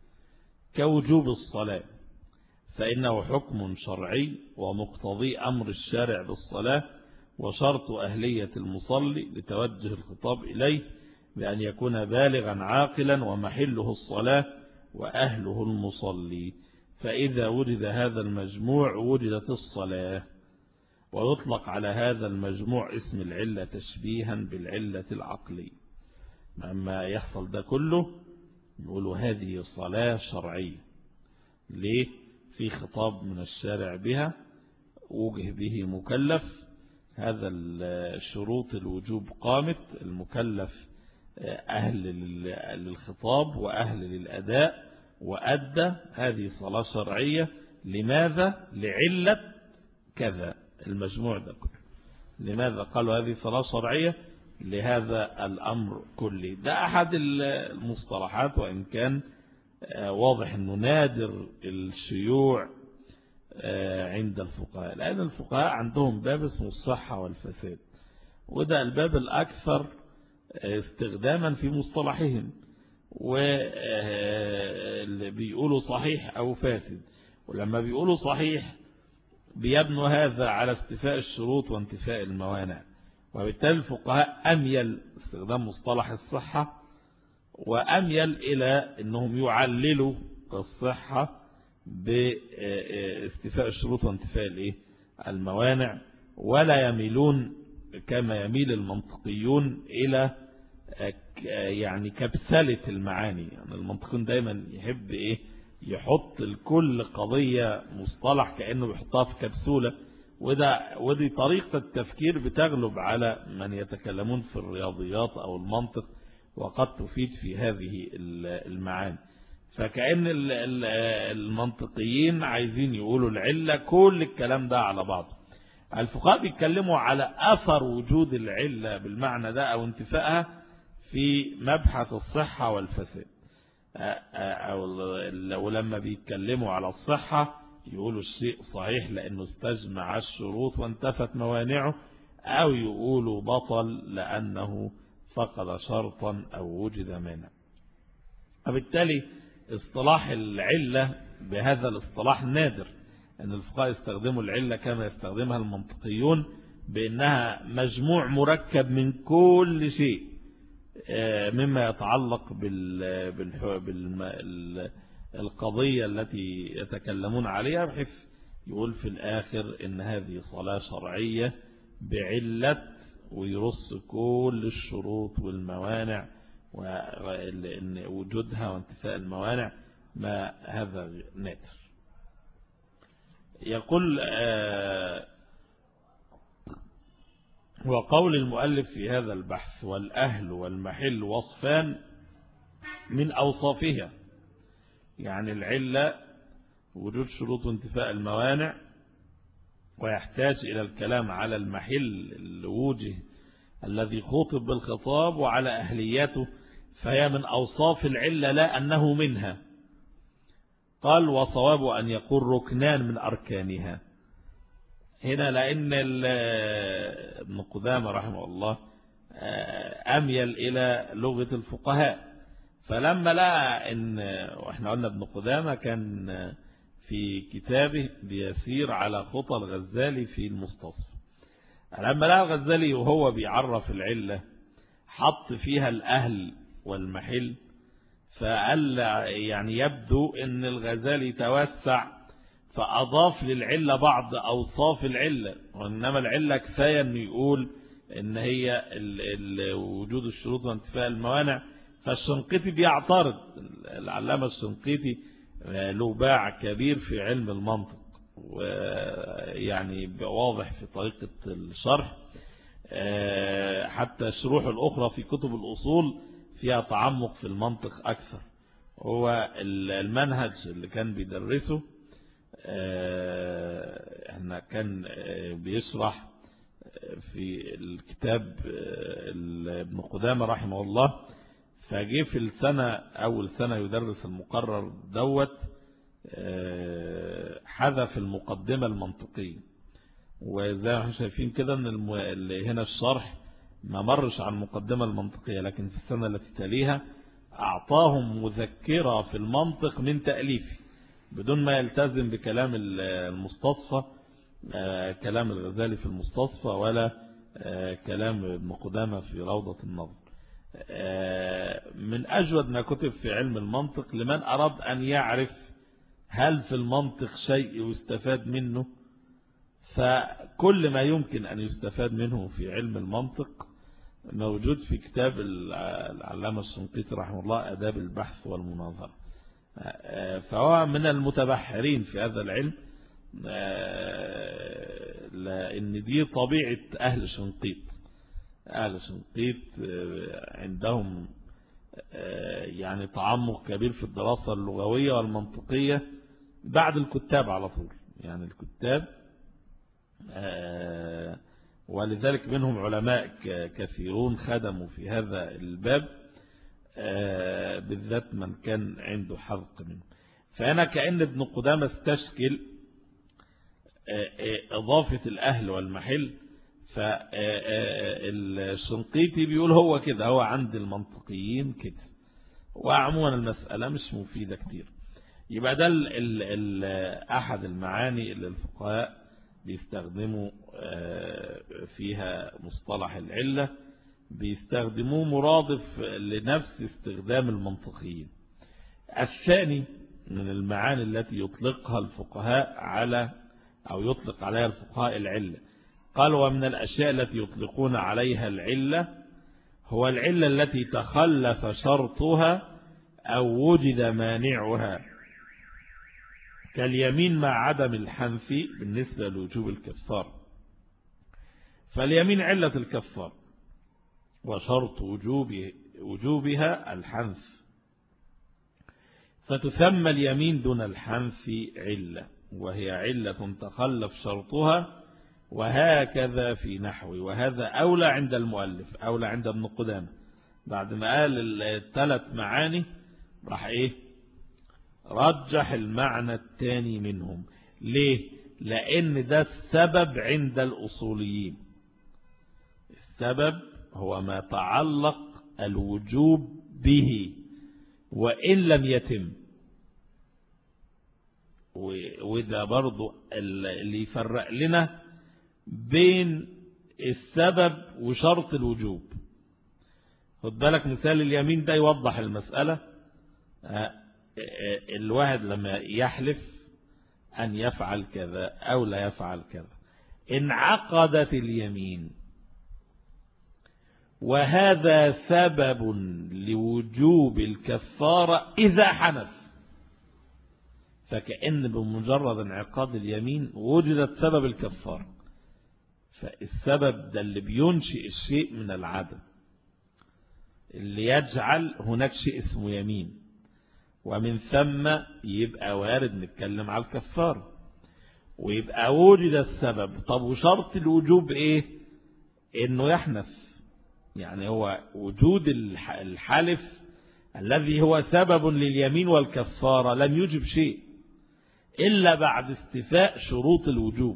كوجوب الصلاة فإنه حكم شرعي ومقتضي أمر الشارع بالصلاة، وشرط أهلية المصلي لتوجه الخطاب إليه بأن يكون بالغا عاقلا ومحله الصلاة وأهله المصلي. فإذا وجد هذا المجموع وجدت الصلاة. ويطلق على هذا المجموع اسم العلة تشبيها بالعلة العقلية. لما يحصل ده كله نقول هذه صلاة شرعية. ليه؟ في خطاب من الشارع بها، وجه به مكلف، هذا الشروط الوجوب قامت، المكلف أهل للخطاب وأهل للأداء وأدى، هذه صلاة شرعية. لماذا؟ لعلة كذا، المجموع ده كله. لماذا قالوا هذه صلاة شرعية؟ لهذا الأمر كله. ده أحد المصطلحات، وإن كان واضح أنه نادر الشيوع عند الفقهاء، لأن الفقهاء عندهم باب اسمه الصحة والفساد، وده الباب الأكثر استخداما في مصطلحهم، واللي بيقولوا صحيح أو فاسد. ولما بيقولوا صحيح بيبنوا هذا على استيفاء الشروط وانتفاء الموانع، وبالتالي الفقهاء أميل استخدام مصطلح الصحة، وأميل إلى أنهم يعللوا الصحة باستيفاء الشروط وانتفاء الموانع، ولا يميلون كما يميل المنطقيون إلى يعني كبسلة المعاني. يعني المنطقيون دايما يحب إيه يحط لكل قضية مصطلح كأنه بيحطها في كبسولة، وده ودي طريقة التفكير بتغلب على من يتكلمون في الرياضيات أو المنطق، وقد تفيد في هذه المعاني. فكأن المنطقيين عايزين يقولوا العلة كل الكلام ده على بعضه. الفقهاء بيتكلموا على أثر وجود العلة بالمعنى ده أو انتفائها في مبحث الصحة والفساد. ولما بيتكلموا على الصحة يقولوا الشيء صحيح لأنه استجمع الشروط وانتفت موانعه، أو يقولوا بطل لأنه فقد شرطا أو وجد مانع. وبالتالي اصطلاح العلة بهذا الاصطلاح نادر أن الفقهاء يستخدموا العلة كما يستخدمها المنطقيون، بأنها مجموع مركب من كل شيء مما يتعلق بالقضية التي يتكلمون عليها، بحيث يقول في الآخر إن هذه صلاة شرعية بعلة، ويرص كل الشروط والموانع وإن وجودها وانتفاء الموانع، ما هذا نادر. يقول وقول المؤلف في هذا البحث: والأهل والمحل وصفان من أوصافها. يعني العلة وجود شروط وانتفاء الموانع، ويحتاج إلى الكلام على المحل الوجه الذي خاطب بالخطاب وعلى أهليته، فهي من أوصاف العلة لا أنه منها. قال: وصواب أن يكون ركنان من أركانها. هنا لأن ابن قدامة رحمه الله أميل إلى لغة الفقهاء، فلما لقى إن، وإحنا قلنا ابن قدامة كان في كتابه بيسير على خطى الغزالي في المستصفى، لما لقى الغزالي وهو بيعرف العلة حط فيها الأهل والمحل، فقال يعني يبدو ان الغزالي توسع فأضاف للعلة بعض أوصاف العلة، وإنما العلة كفاية أنه يقول إن هي ال ال وجود الشروط وانتفاء الموانع. فالشنقيطي بيعترض، العلامة الشنقيطي له باع كبير في علم المنطق، ويعني واضح في طريقة الشرح، حتى الشروح الأخرى في كتب الأصول فيها تعمق في المنطق أكثر. هو المنهج اللي كان بيدرسه احنا كان بيشرح في الكتاب ابن قدامة رحمه الله، فجي في السنة أول سنة يدرس المقرر دوت حذف المقدمة المنطقية، وزي ما احنا شايفين كده ان الم... اللي هنا الشرح ما مرش على المقدمة المنطقية، لكن في السنة التي تليها أعطاهم مذكرة في المنطق من تأليفه بدون ما يلتزم بكلام المستصفى، كلام الغزالي في المستصفى، ولا كلام ابن قدامة في روضة النظر. من أجود ما كتب في علم المنطق لمن أراد أن يعرف هل في المنطق شيء يستفاد منه، فكل ما يمكن أن يستفاد منه في علم المنطق موجود في كتاب العلامة الشنقيطي رحمه الله آداب البحث والمناظرة. فهو من المتبحرين في هذا العلم، لأن دي طبيعة أهل شنقيط. أهل شنقيط عندهم يعني تعمق كبير في الدراسة اللغوية والمنطقية بعد الكتاب على طول، يعني الكتاب، ولذلك منهم علماء كثيرون خدموا في هذا الباب، بالذات من كان عنده حظ منه. فأنا كأن ابن قدامة استشكل إضافة الأهل والمحل فالشنقيطي بيقول هو كده، هو عند المنطقيين كده، وعموما المسألة مش مفيدة كتير. يبقى ده ال ال ال أحد المعاني اللي الفقهاء بيستخدموا فيها مصطلح العلة، بيستخدموه مرادف لنفس استخدام المنطقيين. الثاني من المعاني التي يطلقها الفقهاء على أو يطلق عليها الفقهاء العلة، قال ومن الأشياء التي يطلقون عليها العلة هو العلة التي تخلف شرطها أو وجد مانعها، كاليمين مع عدم الحنث بالنسبة لوجوب الكفار. فاليمين علة الكفار، وشرط وجوب وجوبها الحنث، فتسمى اليمين دون الحنث علة، وهي علة تخلف شرطها، وهكذا في نحو. وهذا أولى عند المؤلف، أولى عند ابن قدامة، بعد ما قال الثلاث معاني راح إيه رجح المعنى الثاني منهم. ليه؟ لأن ده السبب عند الأصوليين. السبب هو ما تعلق الوجوب به وإن لم يتم، وده برضو اللي يفرق لنا بين السبب وشرط الوجوب. خد بالك مثال اليمين ده يوضح المسألة. الواحد لما يحلف أن يفعل كذا أو لا يفعل كذا، انعقدت اليمين وهذا سبب لوجوب الكفارة إذا حنث، فكأن بمجرد انعقاد اليمين وجدت سبب الكفارة. فالسبب ده اللي بينشئ الشيء من العدم، اللي يجعل هناك شيء اسمه يمين، ومن ثم يبقى وارد نتكلم على الكفارة، ويبقى وجد السبب. طب وشرط الوجوب ايه؟ انه يحنث، يعني هو وجود الحلف الذي هو سبب لليمين والكفارة لم يوجب شيء إلا بعد استيفاء شروط الوجوب.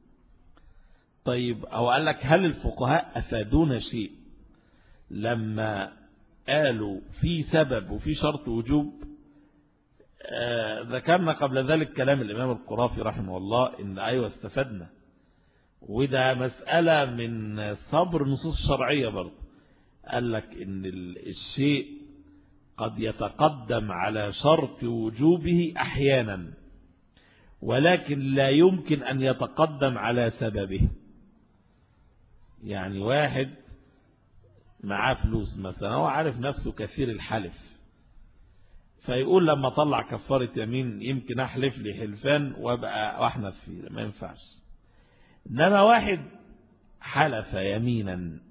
طيب أو قال لك هل الفقهاء أفادونا شيء لما قالوا في سبب وفي شرط وجوب؟ آه ذكرنا قبل ذلك كلام الإمام القرافي رحمه الله إن أيوة استفدنا، وده مسألة من صبر نصوص شرعية برضه. قال لك إن الشيء قد يتقدم على شرط وجوبه أحيانا، ولكن لا يمكن أن يتقدم على سببه. يعني واحد معاه فلوس مثلا، هو عارف نفسه كثير الحلف، فيقول لما طلع كفارة يمين يمكن أحلف لي حلفان وابقى أحنث فيه، ما ينفعش. إنما واحد حلف يمينا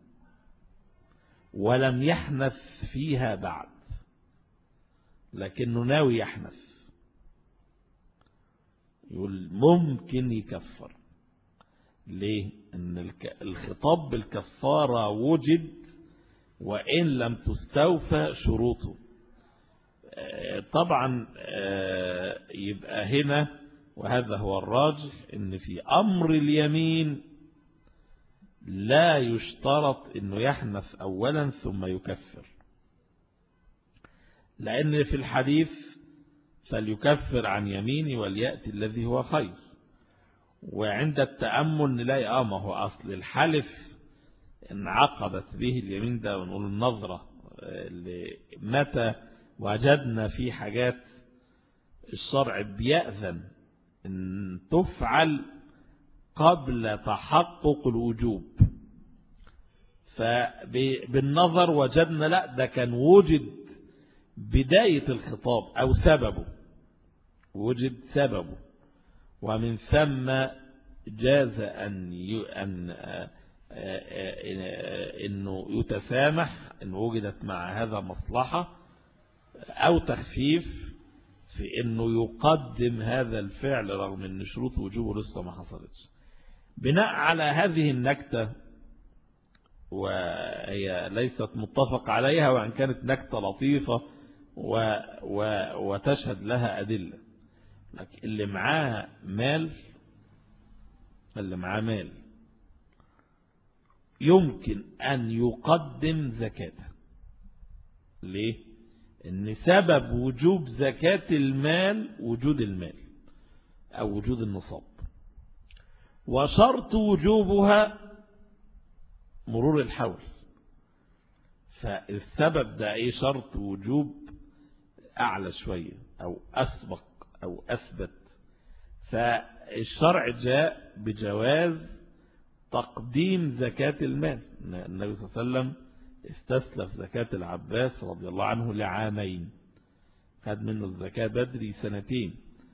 ولم يحنث فيها بعد، لكنه ناوي يحنث، يقول ممكن يكفر. ليه؟ ان الخطاب بالكفارة وجد وإن لم تستوفى شروطه. طبعا يبقى هنا، وهذا هو الراجح، ان في أمر اليمين لا يشترط انه يحنث أولا ثم يكفر، لأن في الحديث فليكفر عن يميني وليأتي الذي هو خير. وعند التأمل نلاقي آه ما هو أصل الحلف انعقدت به اليمين ده، ونقول النظرة اللي متى وجدنا في حاجات الشرع بيأذن ان تفعل قبل تحقق الوجوب، فبالنظر وجدنا لا ده كان وجد بداية الخطاب أو سببه، وجد سببه، ومن ثم جاز أن أن إنه يتسامح إن وجدت مع هذا مصلحة أو تخفيف في إنه يقدم هذا الفعل رغم إن شروط وجوبه لسه ما حصلتش. بناء على هذه النكتة، وهي ليست متفق عليها وإن كانت نكتة لطيفة و و وتشهد لها أدلة، لكن اللي معاه مال اللي معاه مال يمكن أن يقدم زكاته. ليه؟ إن سبب وجوب زكاة المال وجود المال أو وجود النصاب، وشرط وجوبها مرور الحول. فالسبب ده ايه؟ شرط وجوب أعلى شوية أو أسبق أو أثبت. فالشرع جاء بجواز تقديم زكاة المال. النبي صلى الله عليه وسلم استسلف زكاة العباس رضي الله عنه لعامين، خد منه الزكاة بدري سنتين.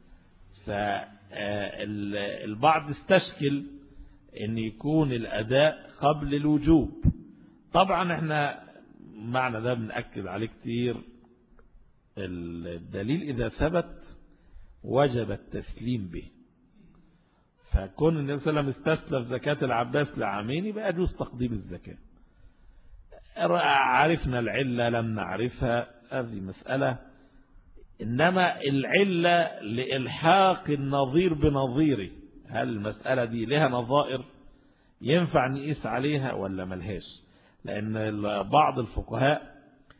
فالبعض استشكل ان يكون الأداء قبل الوجوب. طبعا احنا معنى ده بنأكد عليه كتير، الدليل إذا ثبت وجب التسليم به. فكون النبي صلى الله عليه وسلم استسلف زكاة العباس لعامين يبقى يجوز تقديم الزكاة. عرفنا العلة لم نعرفها هذه مسألة، إنما العلة لإلحاق النظير بنظيره. هل المسألة دي لها نظائر ينفع نقيس عليها ولا ملهاش؟ لأن بعض الفقهاء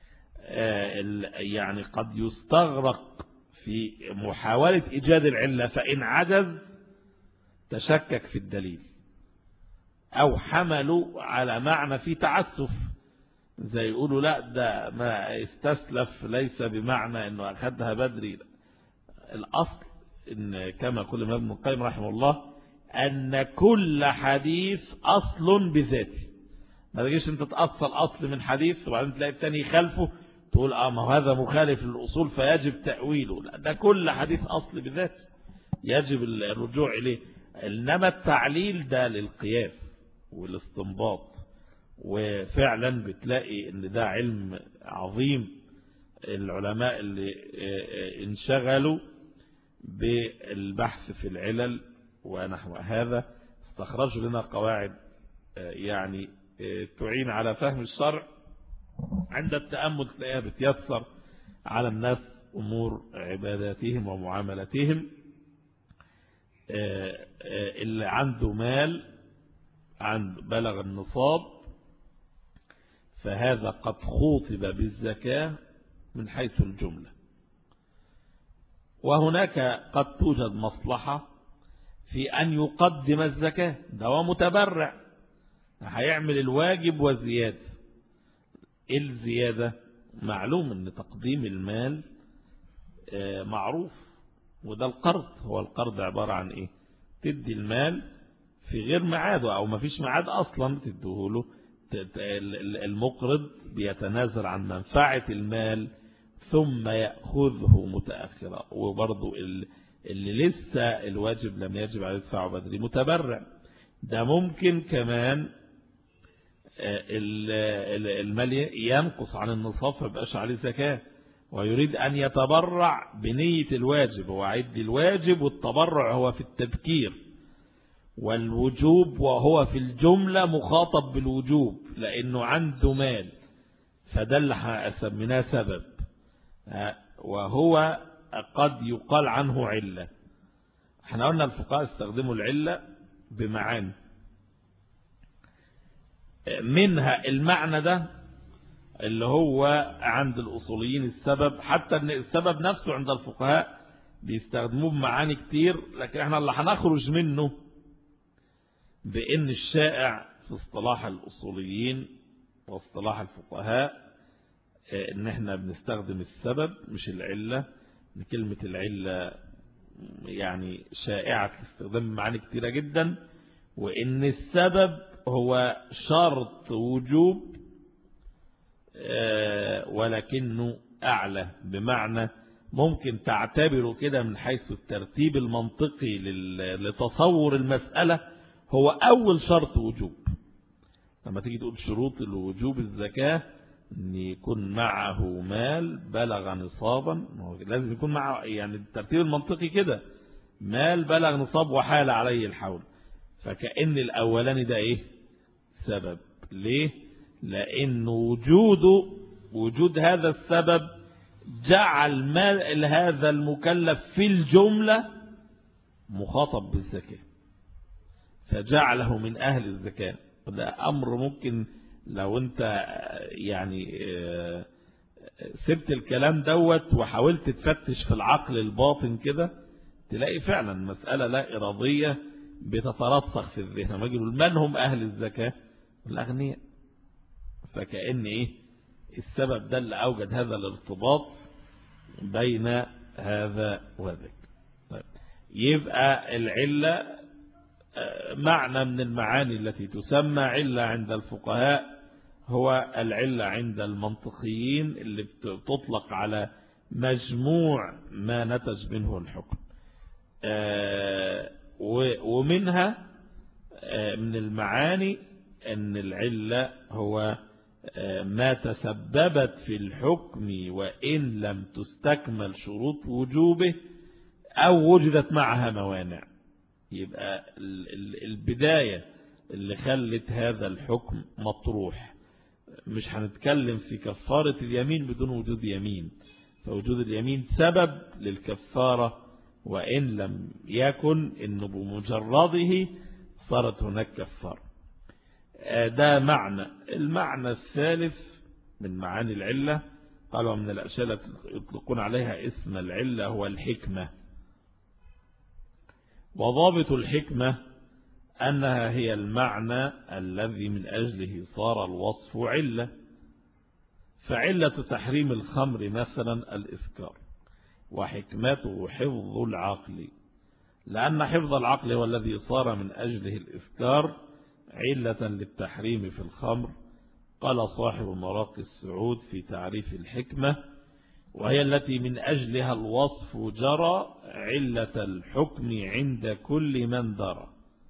يعني قد يستغرق في محاولة إيجاد العلة، فإن عجز تشكك في الدليل أو حملوا على معنى في تعسف، زي يقولوا لا ده ما استسلف ليس بمعنى أنه أخذها بدري. الأصل إن كما قال ابن القيم رحمه الله أن كل حديث أصل بذاته. ما تجيش أنت تأصل أصل من حديث وبعدين تلاقي الثاني خلفه تقول آه ما هذا مخالف للأصول فيجب تأويله. لا، ده كل حديث أصل بذاته يجب الرجوع إليه. إنما التعليل ده للقياس والاستنباط، وفعلا بتلاقي ان ده علم عظيم. العلماء اللي انشغلوا بالبحث في العلل ونحو هذا استخرجوا لنا قواعد يعني تعين على فهم الشرع. عند التأمل تلاقيها بتيسر على الناس أمور عباداتهم ومعاملاتهم. اللي عنده مال عند بلغ النصاب فهذا قد خوطب بالزكاة من حيث الجملة. وهناك قد توجد مصلحة في أن يقدم الزكاة، ده هو متبرع هيعمل الواجب وزيادة. الزيادة معلوم أن تقديم المال معروف، وده القرض. هو القرض عبارة عن إيه؟ تدي المال في غير معاده أو ما فيش معاد أصلا تديه. المقرض بيتنازل عن منفعة المال ثم يأخذه متأخرا. وبرضو اللي لسه الواجب لم يجب عليه يدفعه بدري متبرع. ده ممكن كمان المال ينقص عن النصاب فبقاش عليه زكاة ويريد أن يتبرع بنية الواجب. هو عيد الواجب والتبرع هو في التبكير، والوجوب وهو في الجملة مخاطب بالوجوب لأنه عنده مال. فده اللي سميناه سبب، وهو قد يقال عنه علة. احنا قلنا الفقهاء استخدموا العلة بمعاني، منها المعنى ده اللي هو عند الأصوليين السبب. حتى ان السبب نفسه عند الفقهاء بيستخدموه بمعاني كتير، لكن احنا اللي هنخرج منه بأن الشائع في اصطلاح الأصوليين واصطلاح الفقهاء ان احنا بنستخدم السبب مش العلة. كلمة العلة يعني شائعة في استخدام معاني كتيرة جدا، وان السبب هو شرط وجوب ولكنه أعلى، بمعنى ممكن تعتبره كده من حيث الترتيب المنطقي لتصور المسألة هو أول شرط وجوب. لما تيجي تقول شروط الوجوب الزكاة أن يكون معه مال بلغ نصابا، لازم يكون معه، يعني الترتيب المنطقي كده مال بلغ نصاب وحال عليه الحول. فكأن الأولاني ده إيه؟ سبب. ليه؟ لأن وجوده وجود هذا السبب جعل مال هذا المكلف في الجملة مخاطب بالزكاة، فجعله من أهل الزكاة. ده أمر ممكن لو أنت يعني سبت الكلام دوت وحاولت تفتش في العقل الباطن كده تلاقي فعلا مسألة لا إرادية بتترسخ في الذهن. ما يقولوا من هم أهل الزكاة؟ الأغنياء. فكأن إيه السبب ده اللي أوجد هذا الارتباط بين هذا وذاك. طيب. يبقى العلة معنى من المعاني التي تسمى علة عند الفقهاء هو العلة عند المنطقيين اللي بتطلق على مجموع ما نتج منه الحكم. ومنها من المعاني أن العلة هو ما تسببت في الحكم وإن لم تستكمل شروط وجوبه أو وجدت معها موانع. يبقى البداية اللي خلت هذا الحكم مطروح. مش هنتكلم في كفارة اليمين بدون وجود يمين، فوجود اليمين سبب للكفارة وإن لم يكن إنه بمجرده صارت هناك كفارة. ده معنى. المعنى الثالث من معاني العلة قالوا من الأشياء التي يطلقون عليها اسم العلة هو الحكمة. وضابط الحكمة أنها هي المعنى الذي من أجله صار الوصف علة. فعلة تحريم الخمر مثلا الإسكار، وحكمته حفظ العقل، لأن حفظ العقل هو الذي صار من أجله الإسكار علة للتحريم في الخمر. قال صاحب مراقي السعود في تعريف الحكمة: وهي التي من أجلها الوصف جرى علة الحكم عند كل من درى.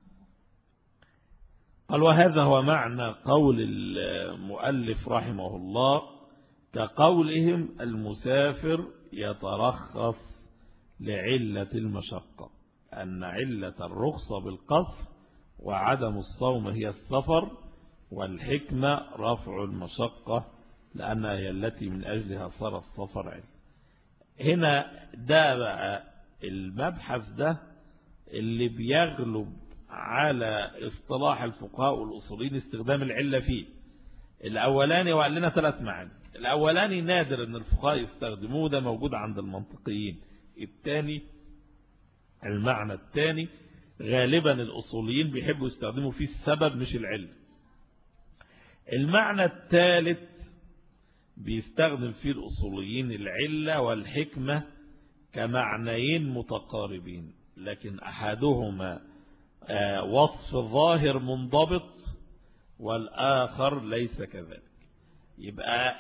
قال وهذا هو معنى قول المؤلف رحمه الله كقولهم المسافر يترخص لعلة المشقة، أن علة الرخصة بالقصر وعدم الصوم هي السفر، والحكمة رفع المشقة لأنها هي التي من أجلها صار السفر علة. هنا ده بقى المبحث ده اللي بيغلب على اصطلاح الفقهاء والأصوليين استخدام العلة فيه. الأولاني وقال لنا ثلاث معاني. الأولاني نادر أن الفقهاء يستخدموه، ده موجود عند المنطقيين. الثاني المعنى الثاني غالبا الأصوليين بيحبوا يستخدموا فيه السبب مش العلة. المعنى الثالث بيستخدم فيه الأصوليين العلة والحكمة كمعنيين متقاربين، لكن أحدهما وصف ظاهر منضبط والآخر ليس كذلك. يبقى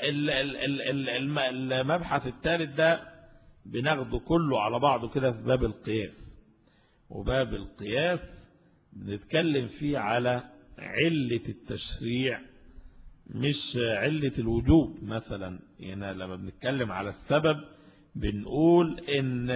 المبحث الثالث ده بناخده كله على بعضه كده في باب القياس. وباب القياس بنتكلم فيه على علة التشريع مش علة الوجوب. مثلا هنا لما بنتكلم على السبب بنقول ان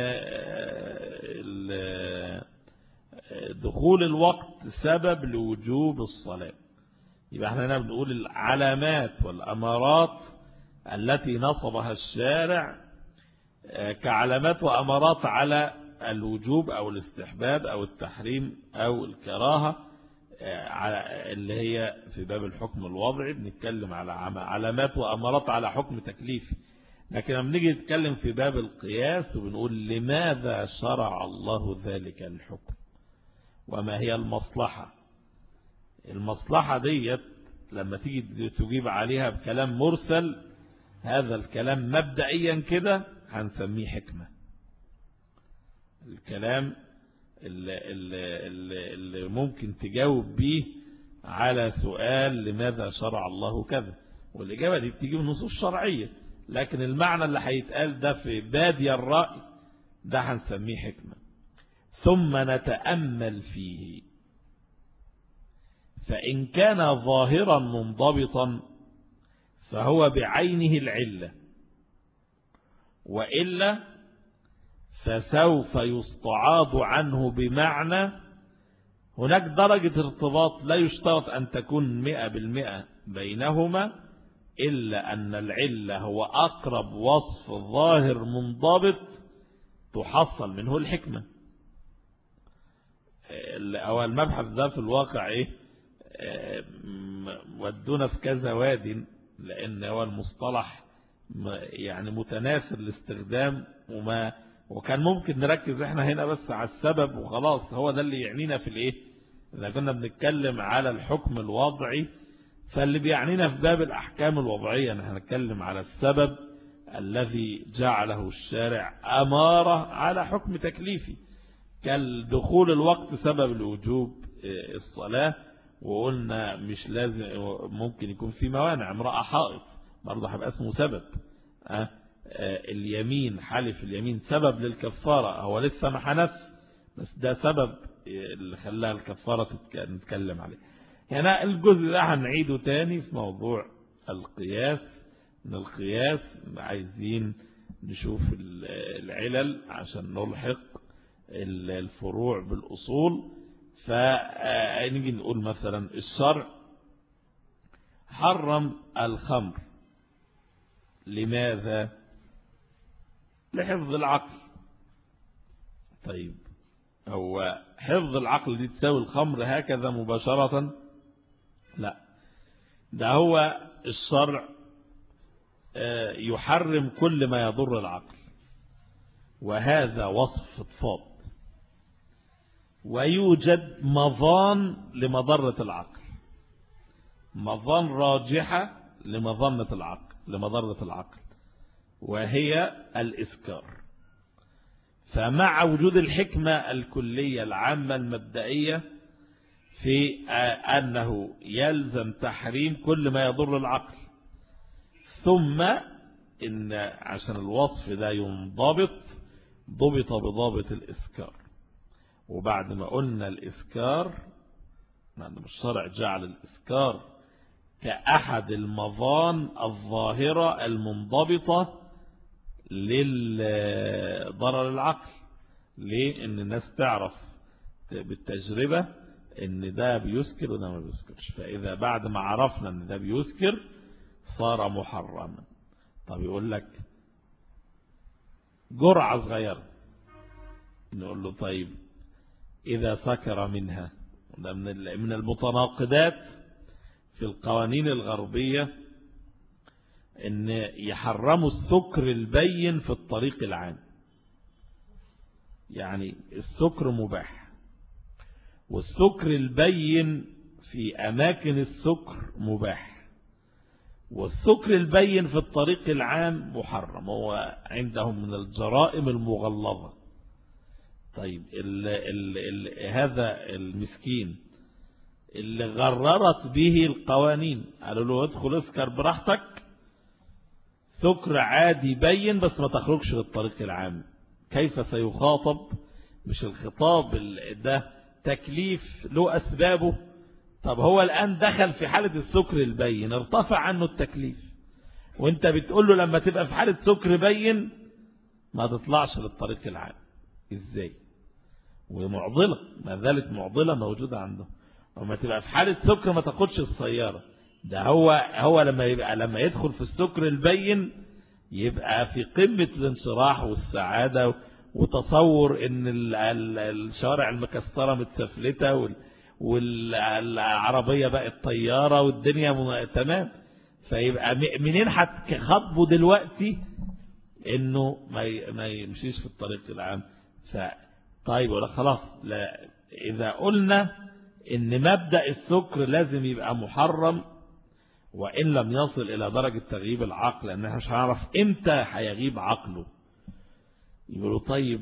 دخول الوقت سبب لوجوب الصلاة. يبقى احنا هنا بنقول العلامات والأمارات التي نصبها الشارع كعلامات وأمارات على الوجوب أو الاستحباب أو التحريم أو الكراهة، اللي هي في باب الحكم الوضعي بنتكلم على علامات وأمارات على حكم تكليفي. لكن لما نيجي نتكلم في باب القياس وبنقول لماذا شرع الله ذلك الحكم وما هي المصلحة. المصلحة ديت لما تيجي تجيب عليها بكلام مرسل، هذا الكلام مبدئيا كده هنسميه حكمة. الكلام اللي, اللي, اللي ممكن تجاوب به على سؤال لماذا شرع الله كذا، والإجابة دي بتيجي من نصوص شرعية. لكن المعنى اللي هيتقال ده في بادي الرأي ده هنسميه حكمة. ثم نتأمل فيه، فإن كان ظاهرا منضبطا فهو بعينه العلة، وإلا فسوف يستعاض عنه بمعنى. هناك درجة ارتباط لا يشترط أن تكون مئة بالمئة بينهما، إلا أن العلة هو أقرب وصف ظاهر منضبط تحصل منه الحكمة. أو المبحث ده في الواقع إيه؟ ودونا في كذا واد، لأن هو المصطلح يعني متناثر الاستخدام، وما وكان ممكن نركز احنا هنا بس على السبب وخلاص، هو ده اللي يعنينا في الايه. إذا كنا بنتكلم على الحكم الوضعي فاللي بيعنينا في باب الأحكام الوضعية نحن نتكلم على السبب الذي جعله الشارع أمارة على حكم تكليفي، كالدخول الوقت سبب الوجوب الصلاة، وقلنا مش لازم، ممكن يكون في موانع، امرأة حائض برضه هيبقى اسمه سبب. أه؟ اليمين، حلف اليمين سبب للكفارة، هو لسه ما حنث بس ده سبب اللي خلاها الكفارة نتكلم عليه. هنا الجزء ده هنعيده تاني في موضوع القياس. من القياس عايزين نشوف العلل عشان نلحق الفروع بالأصول. فنيجي نقول مثلا الشرع حرم الخمر، لماذا؟ لحفظ العقل. طيب هو حفظ العقل دي تساوي الخمر هكذا مباشرة؟ لا، ده هو الشرع يحرم كل ما يضر العقل، وهذا وصف فضفاض، ويوجد مظان لمضرة العقل، مظان راجحة لمظنة العقل لمضرة العقل، وهي الإسكار. فمع وجود الحكمة الكلية العامة المبدئية في أنه يلزم تحريم كل ما يضر العقل، ثم إن عشان الوصف ده ينضبط ضبط بضابط الإسكار. وبعد ما قلنا الإسكار، بعد ما الشرع جعل الإسكار كأحد المظان الظاهرة المنضبطة للضرر العقل. ليه؟ إن الناس تعرف بالتجربة إن ده بيسكر وده ما بيسكرش، فإذا بعد ما عرفنا إن ده بيسكر صار محرما. طب يقول لك جرعة صغيرة، نقول له طيب إذا سكر منها، ده من المتناقضات في القوانين الغربية إن يحرموا السكر البين في الطريق العام. يعني السكر مباح، والسكر البين في أماكن السكر مباح، والسكر البين في الطريق العام محرم، هو عندهم من الجرائم المغلظة. طيب ال ال ال هذا المسكين اللي غررت به القوانين قالوا له ادخل اسكر براحتك، سكر عادي بين بس ما تخرجش للطريق العام، كيف سيخاطب؟ مش الخطاب ده تكليف له أسبابه. طب هو الآن دخل في حالة السكر البين، ارتفع عنه التكليف، وانت بتقول له لما تبقى في حالة سكر بين ما تطلعش للطريق العام. ازاي؟ ومعضلة، ما زالت معضلة موجودة عنده. وما تبقى في حالة سكر ما تاخدش السيارة، ده هو هو لما يبقى لما يدخل في السكر البين يبقى في قمة الانشراح والسعادة، وتصور ان الشوارع المكسرة متسفلتة والعربية بقت طيارة والدنيا تمام. فيبقى منين هتخاطبه دلوقتي انه ما يمشيش في الطريق العام؟ طيب ولا خلاص، لا، اذا قلنا ان مبدأ السكر لازم يبقى محرم وان لم يصل الى درجة تغييب العقل، لان احنا مش هنعرف امتى هيغيب عقله. يقولوا طيب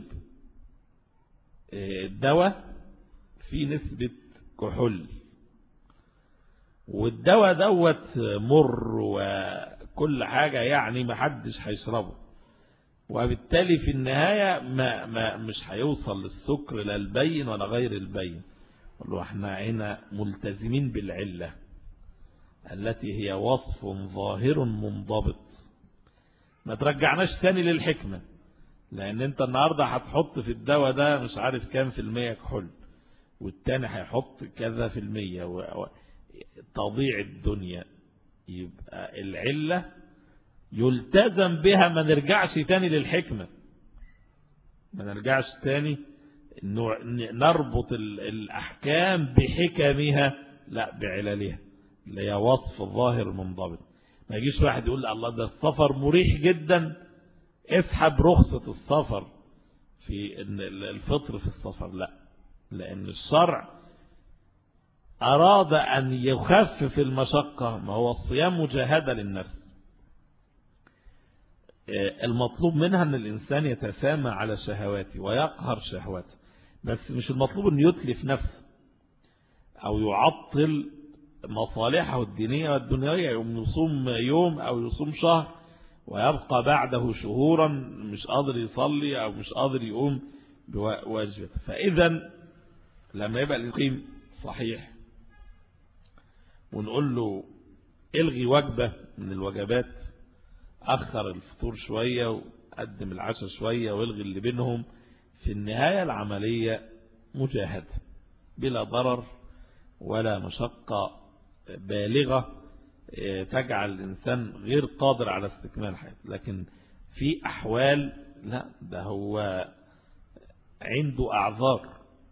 الدواء فيه نسبة كحول، والدواء دوت مر وكل حاجة، يعني ما حدش هيشربه، وبالتالي في النهاية ما ما مش هيوصل للسكر لا البين ولا غير البين. قالوا احنا هنا ملتزمين بالعلة التي هي وصف ظاهر منضبط، ما ترجعناش تاني للحكمة، لان انت النهاردة هتحط في الدواء ده مش عارف كام في المية كحول، والتاني هيحط كذا في المية، تضيع الدنيا. يبقى العلة يلتزم بها، ما نرجعش تاني للحكمة، ما نرجعش تاني نربط الأحكام بحكمها لا بعلالها اللي هي وصف ظاهر منضبط. ما يجيش واحد يقول الله ده السفر مريح جدا اسحب رخصة السفر في الفطر في السفر، لا، لأن الشرع أراد أن يخفف المشقة. ما هو الصيام مجاهدة للنفس، المطلوب منها أن الإنسان يتسامى على شهواته ويقهر شهواته، بس مش المطلوب أن يتلف نفسه أو يعطل مصالحه الدينية والدنيوية، يوم يصوم يوم أو يصوم شهر ويبقى بعده شهورا مش قادر يصلي أو مش قادر يقوم بواجبه. فإذا لما يبقى الإقيم صحيح ونقول له الغي وجبة من الوجبات، أخر الفطور شوية وقدم العشاء شوية والغي اللي بينهم، في النهاية العملية مجاهدة بلا ضرر ولا مشقة بالغة تجعل الإنسان غير قادر على استكمال حياته. لكن في أحوال لا، ده هو عنده أعذار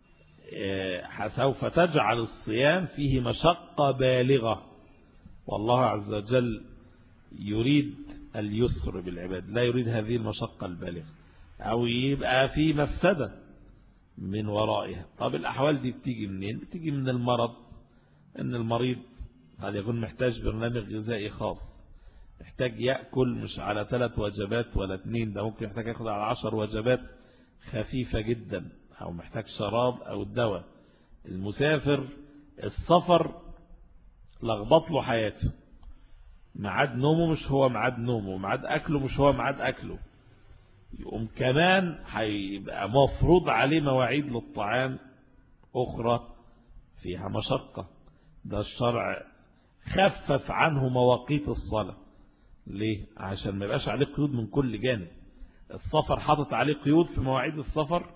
سوف تجعل الصيام فيه مشقة بالغة، والله عز وجل يريد اليسر بالعباد، لا يريد هذه المشقة البالغة أو يبقى في مفسدة من ورائها. طب الأحوال دي بتيجي منين؟ بتيجي من المرض، إن المريض قد يكون محتاج برنامج غذائي خاص، محتاج يأكل مش على ثلاث وجبات ولا اثنين، ده ممكن يحتاج يأخذ على عشر وجبات خفيفة جدا، أو محتاج شراب أو الدواء. المسافر السفر لخبط له حياته، ميعاد نومه مش هو ميعاد نومه، ميعاد أكله مش هو ميعاد أكله، يقوم كمان هيبقى مفروض عليه مواعيد للطعام أخرى فيها مشقة. ده الشرع خفف عنه مواقيت الصلاة. ليه؟ عشان ما يبقاش عليه قيود من كل جانب. السفر حاطط عليه قيود في مواعيد السفر،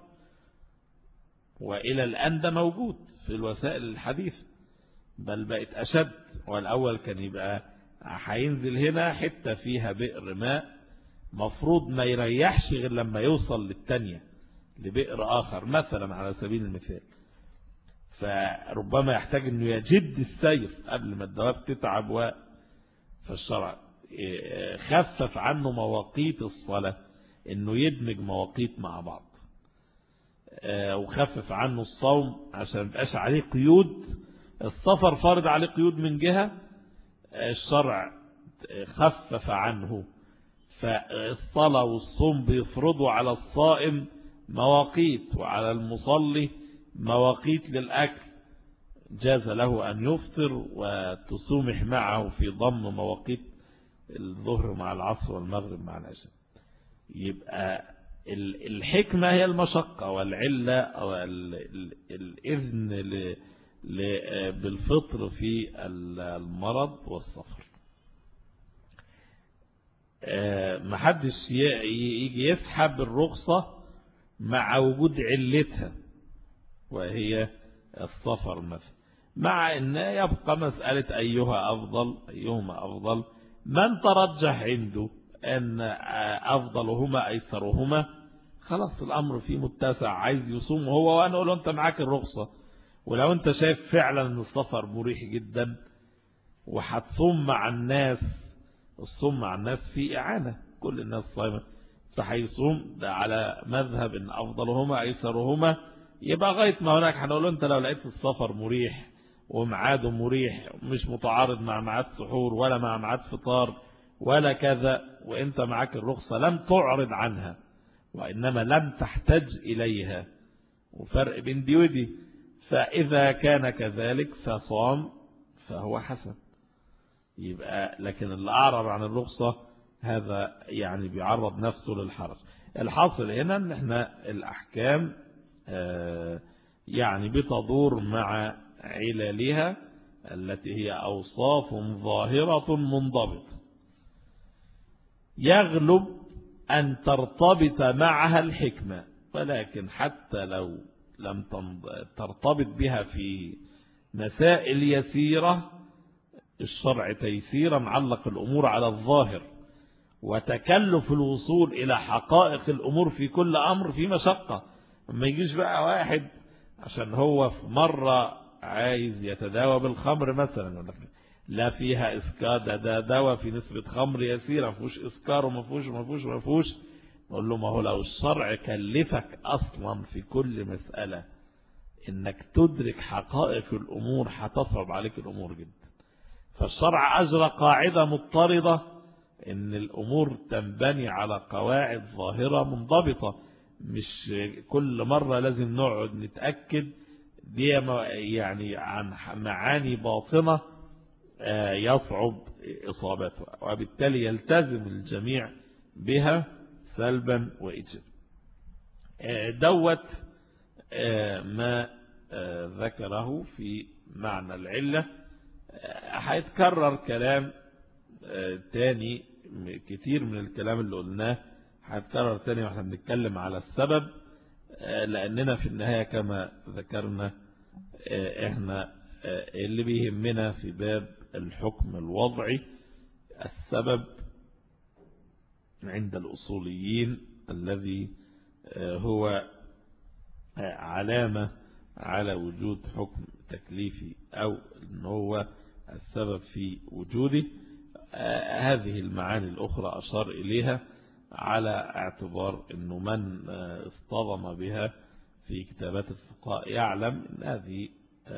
وإلى الآن ده موجود في الوسائل الحديثة، بل بقت أشد. والأول كان يبقى هينزل هنا حتة فيها بئر ماء، مفروض ما يريحش غير لما يوصل للتانية لبئر آخر مثلا على سبيل المثال، فربما يحتاج أنه يجد السير قبل ما الدواب تتعب. و فالشرع خفف عنه مواقيت الصلاة، أنه يدمج مواقيت مع بعض، وخفف عنه الصوم عشان مبقاش عليه قيود. السفر فرض عليه قيود من جهة، الشرع خفف عنه. فالصلاة والصوم بيفرضوا على الصائم مواقيت، وعلى المصلي مواقيت للأكل، جاز له أن يفطر وتسومح معه في ضم مواقيت الظهر مع العصر والمغرب مع العشاء. يبقى الحكمة هي المشقة، والعلة أو الإذن بالفطر في المرض والسفر. محدش يجي يسحب الرخصة مع وجود علتها وهي السفر مثلا، مع أن يبقى مسألة أيها أفضل أيهما أفضل. من ترجح عنده أن أفضلهما أيسرهما، خلاص الأمر فيه متسع، عايز يصوم هو وأنا أقول له أنت معاك الرخصة. ولو أنت شايف فعلا أن السفر مريح جدا وحتصوم مع الناس، الصوم مع الناس في إعانة، كل الناس صايمة فحيصوم، ده على مذهب أن أفضلهما أيسرهما. يبقى غاية ما هناك هنقول له أنت لو لقيت السفر مريح ومعاده مريح، مش متعارض مع ميعاد سحور ولا مع ميعاد فطار ولا كذا، وانت معاك الرخصة لم تعرض عنها وإنما لم تحتاج إليها، وفرق بين دي ودي. فإذا كان كذلك فصام فهو حسن. يبقى لكن اللي أعرض عن الرخصة هذا يعني بيعرض نفسه للحرج. الحاصل هنا ان احنا الأحكام يعني بتدور مع علالها التي هي أوصاف ظاهرة منضبطة، يغلب أن ترتبط معها الحكمة، ولكن حتى لو لم ترتبط بها في مسائل يسيرة، الشرع تيسيرا معلق الأمور على الظاهر، وتكلف الوصول إلى حقائق الأمور في كل أمر في مشقة. ما يجيش بقى واحد عشان هو في مرة عايز يتداوى بالخمر مثلا، لا فيها إسكار، ده, ده دواء في نسبة خمر يسيرة، ما فيهوش إسكار وما فيهوش وما فيهوش وما فيهوش. نقول له ما هو لو الشرع كلفك أصلا في كل مسألة إنك تدرك حقائق الأمور هتصعب عليك الأمور جدا. فالشرع أجرى قاعدة مضطردة إن الأمور تنبني على قواعد ظاهرة منضبطة، مش كل مرة لازم نقعد نتأكد دي يعني عن معاني باطنة يصعب إصابتها، وبالتالي يلتزم الجميع بها سلبا وإيجابا. دوت ما ذكره في معنى العلة. هيتكرر كلام تاني كتير من الكلام اللي قلناه، هيتكرر تاني واحنا بنتكلم على السبب، لأننا في النهاية كما ذكرنا احنا اللي بيهمنا في باب الحكم الوضعي السبب عند الأصوليين الذي هو علامة على وجود حكم تكليفي أو أنه هو السبب في وجوده. هذه المعاني الأخرى أشار إليها على اعتبار أنه من اصطدم بها في كتابات الفقهاء يعلم أن هذه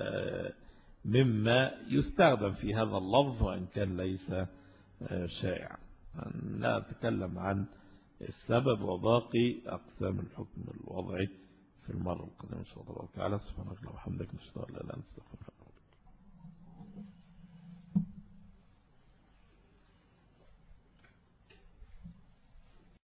مما يستخدم في هذا اللفظ وإن كان ليس شائعا. لا أتكلم عن السبب وباقي أقسام الحكم الوضعي في المرة القادمة إن شاء الله تعالى. سبحانك اللهم وبحمدك نشهد أن لا إله إلا أنت.